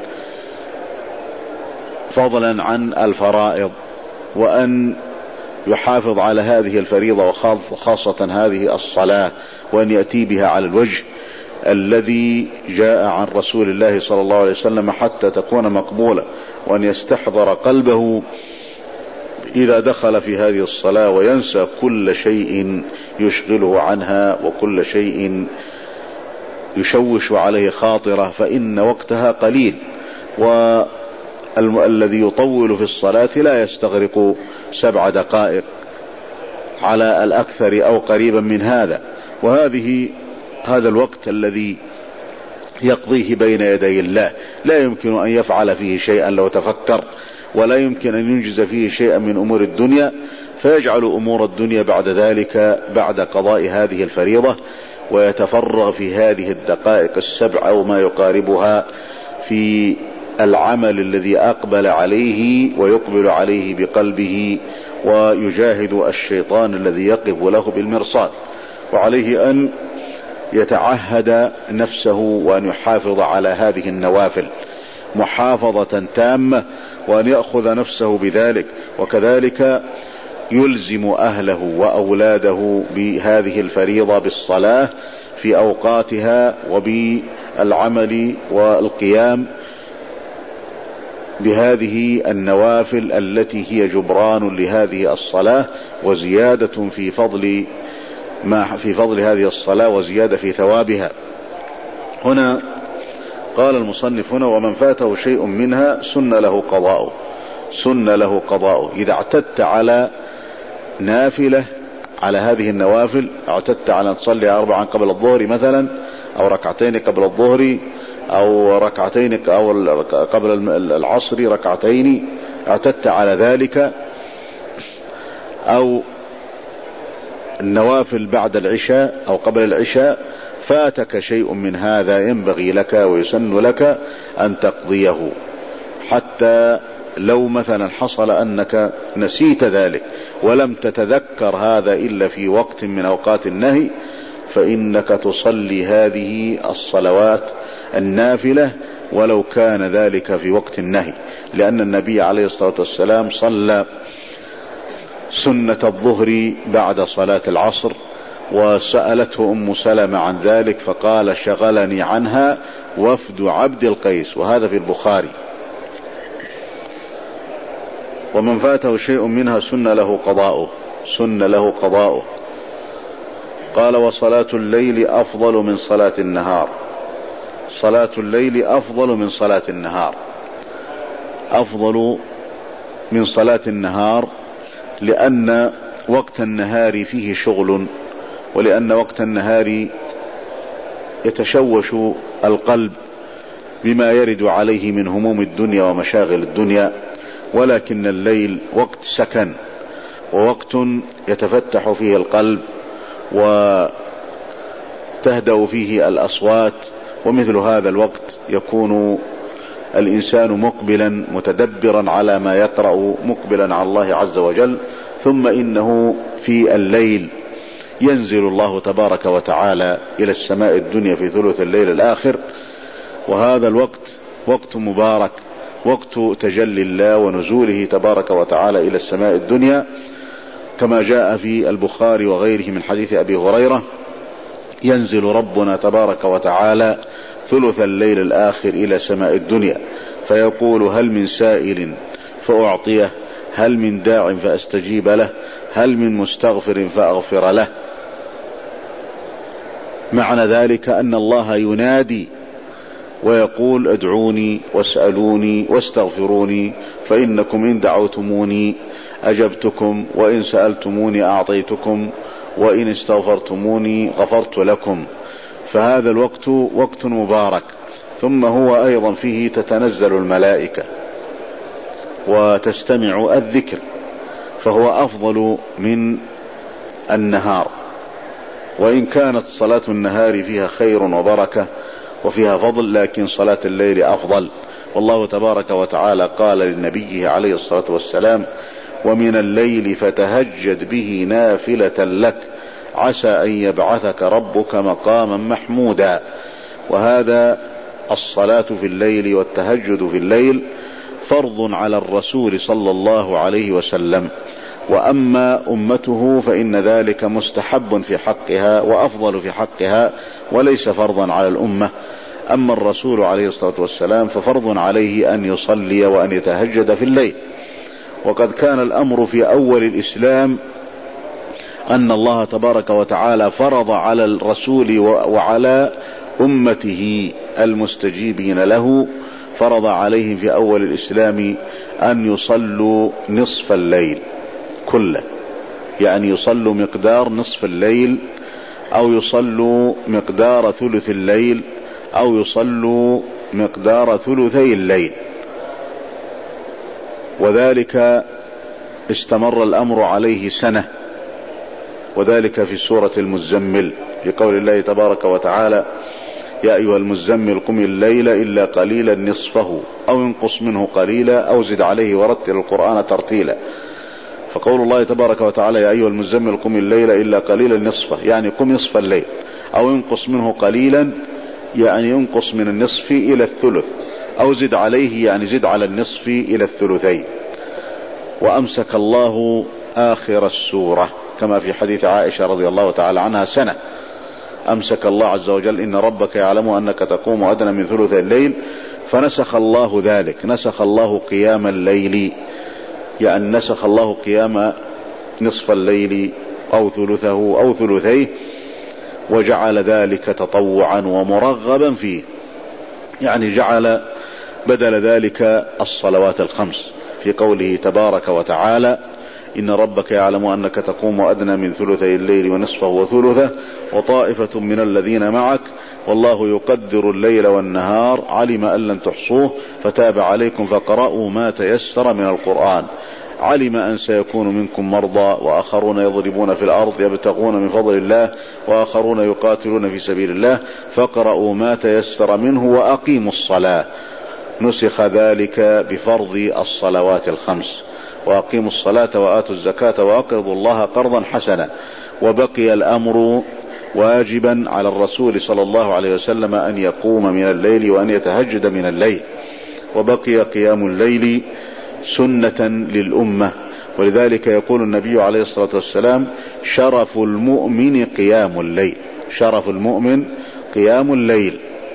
فضلا عن الفرائض، وأن يحافظ على هذه الفريضة وخاصة هذه الصلاة، وأن يأتي بها على الوجه الذي جاء عن رسول الله صلى الله عليه وسلم حتى تكون مقبولة، وأن يستحضر قلبه إذا دخل في هذه الصلاة، وينسى كل شيء يشغله عنها وكل شيء يشوش عليه خاطره، فإن وقتها قليل، والذي يطول في الصلاة لا يستغرق سبع دقائق على الأكثر أو قريبا من هذا. وهذه هذا الوقت الذي يقضيه بين يدي الله لا يمكن أن يفعل فيه شيئا لو تفكر، ولا يمكن أن ينجز فيه شيئا من أمور الدنيا، فيجعل أمور الدنيا بعد ذلك بعد قضاء هذه الفريضة، ويتفرغ في هذه الدقائق السبع أو ما يقاربها في العمل الذي أقبل عليه ويقبل عليه بقلبه، ويجاهد الشيطان الذي يقف له بالمرصاد. وعليه أن يتعهد نفسه وأن يحافظ على هذه النوافل محافظة تامة، وأن يأخذ نفسه بذلك، وكذلك يلزم أهله وأولاده بهذه الفريضة بالصلاة في أوقاتها، وبالعمل والقيام بهذه النوافل التي هي جبران لهذه الصلاة، وزيادة في فضل ما في فضل هذه الصلاة، وزيادة في ثوابها. هنا قال المصنف هنا: ومن فاته شيء منها سن له قضاؤه. سن له قضاؤه إذا اعتدت على نافلة، على هذه النوافل، اعتدت على أن تصلي أربعا قبل الظهر مثلا، أو ركعتين قبل الظهر، أو ركعتين أو قبل العصر ركعتين، اعتدت على ذلك، أو النوافل بعد العشاء أو قبل العشاء فاتك شيء من هذا، ينبغي لك ويسن لك أن تقضيه، حتى لو مثلا حصل أنك نسيت ذلك ولم تتذكر هذا إلا في وقت من أوقات النهي، فإنك تصلي هذه الصلوات النافلة ولو كان ذلك في وقت النهي، لأن النبي عليه الصلاة والسلام صلى سنة الظهر بعد صلاة العصر، وسألته أم سلمة عن ذلك فقال شغلني عنها وفد عبد القيس، وهذا في البخاري. ومن فاته شيء منها سن له قضاؤه، سن له قضاؤه. قال وصلاة الليل أفضل من صلاة النهار. صلاة الليل أفضل من صلاة النهار، أفضل من صلاة النهار لأن وقت النهار فيه شغل، ولأن وقت النهار يتشوش القلب بما يرد عليه من هموم الدنيا ومشاغل الدنيا، ولكن الليل وقت سكن ووقت يتفتح فيه القلب وتهدأ فيه الأصوات، ومثل هذا الوقت يكون الإنسان مقبلا متدبرا على ما يقرأ، مقبلا على الله عز وجل. ثم إنه في الليل ينزل الله تبارك وتعالى إلى السماء الدنيا في ثلث الليل الآخر، وهذا الوقت وقت مبارك، وقت تجلي الله ونزوله تبارك وتعالى إلى السماء الدنيا، كما جاء في البخاري وغيره من حديث أبي هريرة: ينزل ربنا تبارك وتعالى ثلث الليل الآخر إلى سماء الدنيا فيقول هل من سائل فأعطيه، هل من داع فأستجيب له، هل من مستغفر فأغفر له. معنى ذلك أن الله ينادي ويقول ادعوني واسألوني واستغفروني فإنكم إن دعوتموني أجبتكم، وإن سألتموني أعطيتكم، وإن استغفرتموني غفرت لكم. فهذا الوقت وقت مبارك، ثم هو أيضا فيه تتنزل الملائكة وتستمع الذكر، فهو أفضل من النهار. وإن كانت صلاة النهار فيها خير وبركة وفيها فضل، لكن صلاة الليل أفضل. والله تبارك وتعالى قال لنبيه عليه الصلاة والسلام: ومن الليل فتهجد به نافلة لك عسى أن يبعثك ربك مقاما محمودا. وهذا الصلاة في الليل والتهجد في الليل فرض على الرسول صلى الله عليه وسلم، وأما أمته فإن ذلك مستحب في حقها وأفضل في حقها وليس فرضا على الأمة. أما الرسول عليه الصلاة والسلام ففرض عليه أن يصلي وأن يتهجد في الليل. وقد كان الأمر في أول الإسلام أن الله تبارك وتعالى فرض على الرسول وعلى أمته المستجيبين له، فرض عليهم في أول الإسلام أن يصلوا نصف الليل كله، يعني يصلوا مقدار نصف الليل، أو يصلوا مقدار ثلث الليل، أو يصلوا مقدار ثلثي الليل. وذلك استمر الأمر عليه سنة، وذلك في سورة المزمل في قول الله تبارك وتعالى: يا أيها المزمل قم الليل إلا قليلا نصفه أو انقص منه قليلا أو زد عليه ورتل القرآن ترتيلا. فقول الله تبارك وتعالى: يا أيها المزمل قم الليل إلا قليلا نصفه، يعني قم نصف الليل، أو انقص منه قليلا يعني انقص من النصف إلى الثلث، أو زد عليه يعني زد على النصف إلى الثلثين. وأمسك الله آخر السورة كما في حديث عائشة رضي الله تعالى عنها سنة، أمسك الله عز وجل: إن ربك يعلم أنك تقوم أدنى من ثلث الليل، فنسخ الله ذلك، نسخ الله قيام الليل، يعني نسخ الله قيام نصف الليل أو ثلثه أو ثلثيه، وجعل ذلك تطوعا ومرغبا فيه، يعني جعل بدل ذلك الصلوات الخمس في قوله تبارك وتعالى: إن ربك يعلم أنك تقوم أدنى من ثلثي الليل ونصفه وثلثه وطائفة من الذين معك والله يقدر الليل والنهار علم أن لن تحصوه فتاب عليكم فقرأوا ما تيسر من القرآن علم أن سيكون منكم مرضى وآخرون يضربون في الأرض يبتغون من فضل الله وآخرون يقاتلون في سبيل الله فقرأوا ما تيسر منه وأقيموا الصلاة. نسخ ذلك بفرض الصلوات الخمس وأقيموا الصلاة وآتوا الزكاة وأقرضوا الله قرضا حسنا. وبقي الأمر واجبا على الرسول صلى الله عليه وسلم أن يقوم من الليل وأن يتهجد من الليل. وبقي قيام الليل سنة للأمة ولذلك يقول النبي عليه الصلاة والسلام شرف المؤمن قيام الليل شرف المؤمن قيام الليل.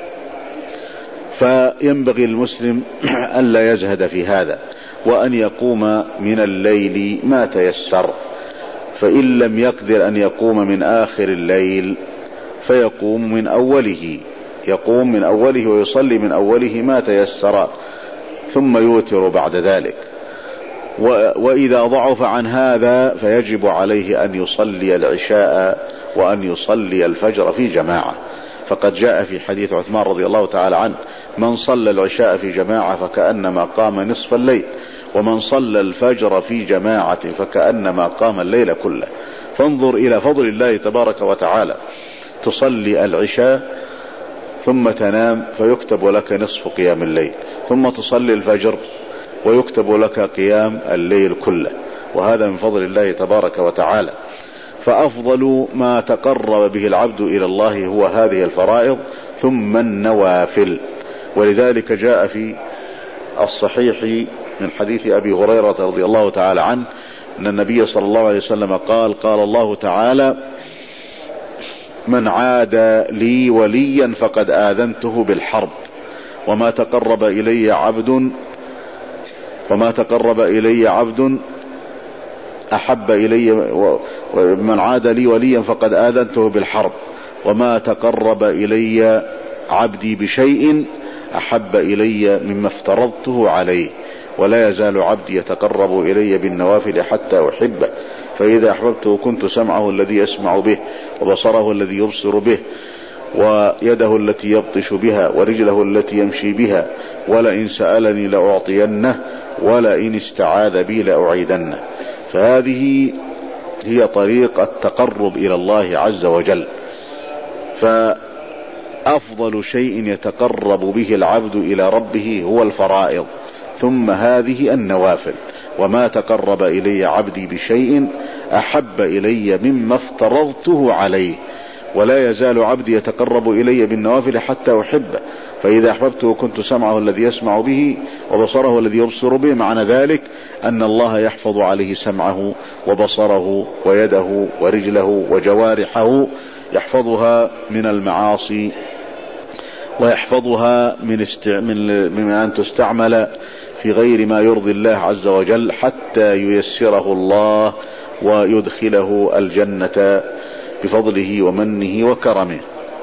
فينبغي المسلم أن لا يزهد في هذا وأن يقوم من الليل ما تيسر فإن لم يقدر أن يقوم من آخر الليل فيقوم من أوله يقوم من أوله ويصلي من أوله ما تيسر ثم يوتر بعد ذلك. وإذا ضعف عن هذا فيجب عليه أن يصلي العشاء وأن يصلي الفجر في جماعة فقد جاء في حديث عثمان رضي الله تعالى عنه من صلى العشاء في جماعة فكأنما قام نصف الليل ومن صلى الفجر في جماعة فكأنما قام الليل كله. فانظر إلى فضل الله تبارك وتعالى تصلي العشاء ثم تنام فيكتب لك نصف قيام الليل ثم تصلي الفجر ويكتب لك قيام الليل كله وهذا من فضل الله تبارك وتعالى. فأفضل ما تقرب به العبد إلى الله هو هذه الفرائض ثم النوافل. ولذلك جاء في الصحيح من حديث أبي هريرة رضي الله تعالى عنه أن النبي صلى الله عليه وسلم قال قال الله تعالى من عاد لي وليا فقد آذنته بالحرب وما تقرب إلي عبد وما تقرب إلي عبد أحب إلي من عاد لي وليا فقد آذنته بالحرب وما تقرب إلي عبدي بشيء أحب إلي مما افترضته عليه ولا يزال عبدي يتقرب إلي بالنوافل حتى أحبه فإذا أحببته كنت سمعه الذي يسمع به وبصره الذي يبصر به ويده التي يبطش بها ورجله التي يمشي بها ولئن سألني لأعطينه ولئن استعاذ بي لأعيدنه. فهذه هي طريق التقرب إلى الله عز وجل. فأفضل شيء يتقرب به العبد إلى ربه هو الفرائض ثم هذه النوافل وما تقرب إلي عبدي بشيء أحب إلي مما افترضته عليه ولا يزال عبدي يتقرب إلي بالنوافل حتى أحبه فإذا أحببته كنت سمعه الذي يسمع به وبصره الذي يبصر به. معنى ذلك أن الله يحفظ عليه سمعه وبصره ويده ورجله وجوارحه يحفظها من المعاصي ويحفظها من, است... من... من أن تستعمل في غير ما يرضي الله عز وجل حتى ييسره الله ويدخله الجنة بفضله ومنه وكرمه.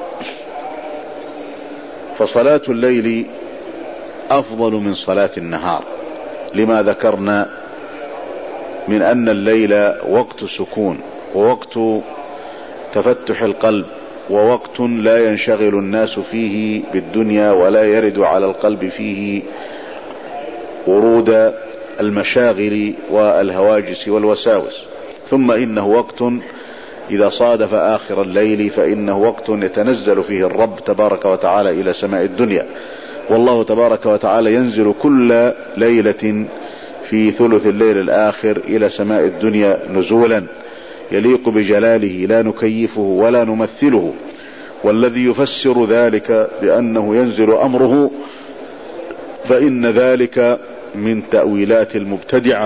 فصلاة الليل أفضل من صلاة النهار لما ذكرنا من أن الليل وقت سكون ووقت تفتح القلب ووقت لا ينشغل الناس فيه بالدنيا ولا يرد على القلب فيه ورود المشاغل والهواجس والوساوس. ثم إنه وقت إذا صادف آخر الليل فإنه وقت يتنزل فيه الرب تبارك وتعالى إلى سماء الدنيا والله تبارك وتعالى ينزل كل ليلة في ثلث الليل الآخر إلى سماء الدنيا نزولا يليق بجلاله لا نكيفه ولا نمثله. والذي يفسر ذلك بأنه ينزل أمره فإن ذلك من تأويلات المبتدعة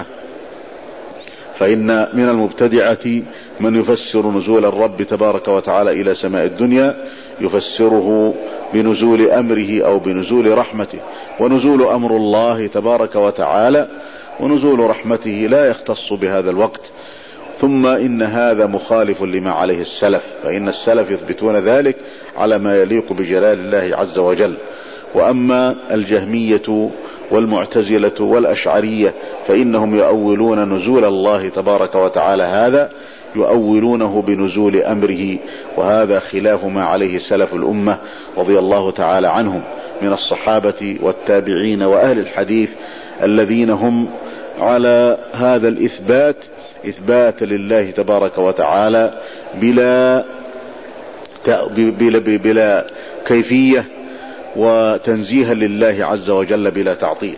فإن من المبتدعة من يفسر نزول الرب تبارك وتعالى إلى سماء الدنيا يفسره بنزول أمره أو بنزول رحمته ونزول أمر الله تبارك وتعالى ونزول رحمته لا يختص بهذا الوقت. ثم إن هذا مخالف لما عليه السلف فإن السلف يثبتون ذلك على ما يليق بجلال الله عز وجل وأما الجهمية والمعتزلة والأشعرية فإنهم يؤولون نزول الله تبارك وتعالى هذا يؤولونه بنزول أمره، وهذا خلاف ما عليه سلف الأمة رضي الله تعالى عنهم من الصحابة والتابعين وأهل الحديث الذين هم على هذا الإثبات، إثبات لله تبارك وتعالى بلا بلا, بلا كيفية، وتنزيها لله عز وجل بلا تعطيل.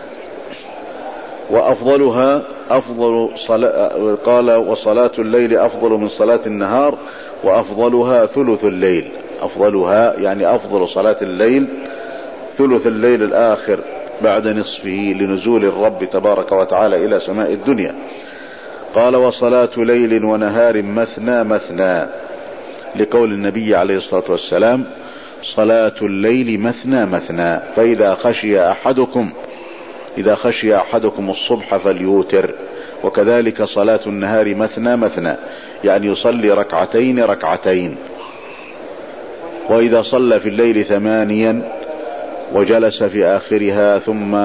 وأفضلها أفضل صلاة، قال وصلاة الليل أفضل من صلاة النهار، وأفضلها ثلث الليل. أفضلها يعني أفضل صلاة الليل ثلث الليل الآخر بعد نصفه لنزول الرب تبارك وتعالى إلى سماء الدنيا. قال وصلاة ليل ونهار مثنى مثنى، لقول النبي عليه الصلاة والسلام صلاة الليل مثنى مثنى، فإذا خشي أحدكم إذا خشي أحدكم الصبح فليوتر. وكذلك صلاة النهار مثنى مثنى، يعني يصلي ركعتين ركعتين. وإذا صلى في الليل ثمانيا وجلس في آخرها ثم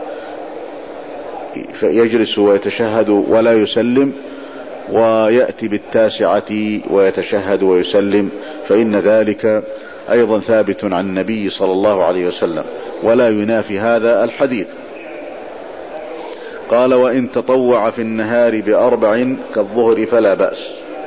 يجلس ويتشهد ولا يسلم، ويأتي بالتاسعة ويتشهد ويسلم، فإن ذلك أيضا ثابت عن النبي صلى الله عليه وسلم ولا ينافي هذا الحديث. قال وإن تطوع في النهار بأربع كالظهر فلا بأس.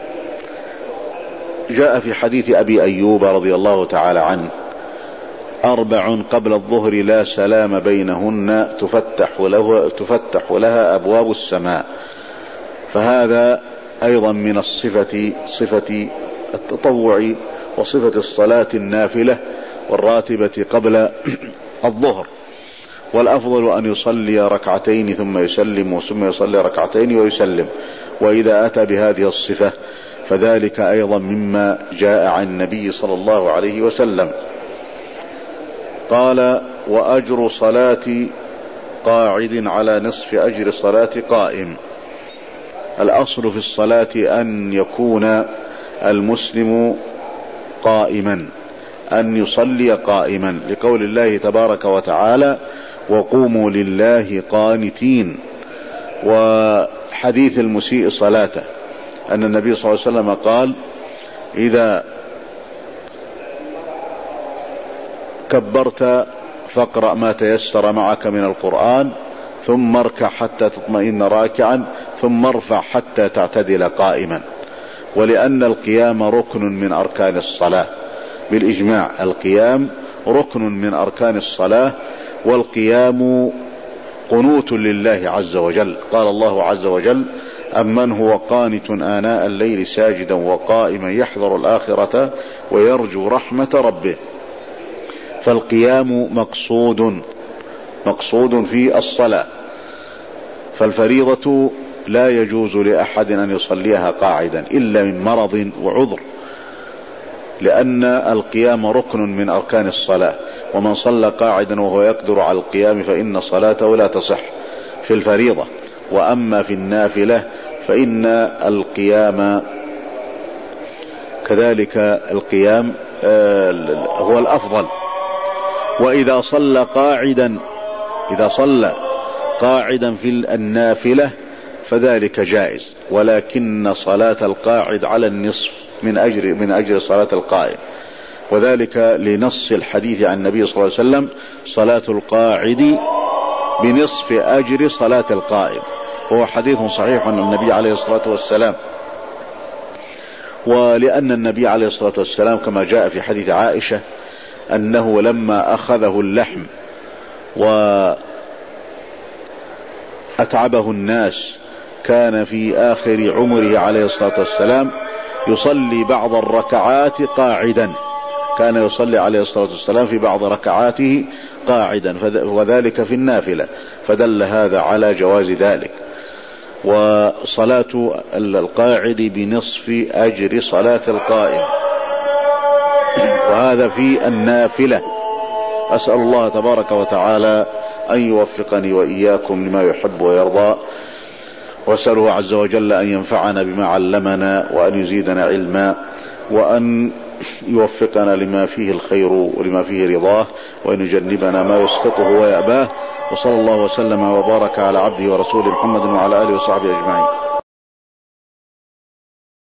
جاء في حديث أبي أيوب رضي الله تعالى عنه أربع قبل الظهر لا سلام بينهن تفتح, له تفتح لها أبواب السماء. فهذا أيضا من الصفة، صفة التطوع وصفة الصلاة النافلة والراتبة قبل الظهر. والأفضل أن يصلي ركعتين ثم يسلم ثم يصلي ركعتين ويسلم. وإذا أتى بهذه الصفة فذلك أيضا مما جاء عن النبي صلى الله عليه وسلم. قال وأجر صلاة قاعد على نصف أجر صلاة قائم. الأصل في الصلاة أن يكون المسلم قائما، أن يصلي قائما، لقول الله تبارك وتعالى وقوموا لله قانتين. وحديث المسيء صلاته أن النبي صلى الله عليه وسلم قال إذا كبرت فاقرأ ما تيسر معك من القرآن، ثم اركع حتى تطمئن راكعا، ثم ارفع حتى تعتدل قائما. ولأن القيام ركن من أركان الصلاة بالإجماع، القيام ركن من أركان الصلاة، والقيام قنوت لله عز وجل. قال الله عز وجل أمن هو قانت آناء الليل ساجدا وقائما يحذر الآخرة ويرجو رحمة ربه. فالقيام مقصود مقصود في الصلاة. فالفريضة لا يجوز لأحد أن يصليها قاعدا إلا من مرض وعذر، لأن القيام ركن من أركان الصلاة، ومن صلى قاعدا وهو يقدر على القيام فإن صلاته لا تصح في الفريضة. وأما في النافلة فإن القيام كذلك القيام هو الأفضل. وإذا صلى قاعدا إذا صلى قاعدا في النافلة فذلك جائز، ولكن صلاة القاعد على النصف من أجر من أجر صلاة القائم، وذلك لنص الحديث عن النبي صلى الله عليه وسلم صلاة القاعد بنصف أجر صلاة القائم، وهو حديث صحيح عن النبي عليه الصلاة والسلام. ولأن النبي عليه الصلاة والسلام كما جاء في حديث عائشة أنه لما أخذه اللحم وأتعبه الناس كان في آخر عمره عليه الصلاة والسلام يصلي بعض الركعات قاعدا، كان يصلي عليه الصلاة والسلام في بعض ركعاته قاعدا، وذلك في النافلة، فدل هذا على جواز ذلك. وصلاة القاعد بنصف أجر صلاة القائم، وهذا في النافلة. أسأل الله تبارك وتعالى أن يوفقني وإياكم لما يحب ويرضى، وأسأله عز وجل أن ينفعنا بما علمنا وأن يزيدنا علما، وأن يوفقنا لما فيه الخير ولما فيه رضاه، وأن يجنبنا ما يسخطه ويأباه. وصلى الله وسلم وبارك على عبده ورسوله محمد وعلى آله وصحبه أجمعين.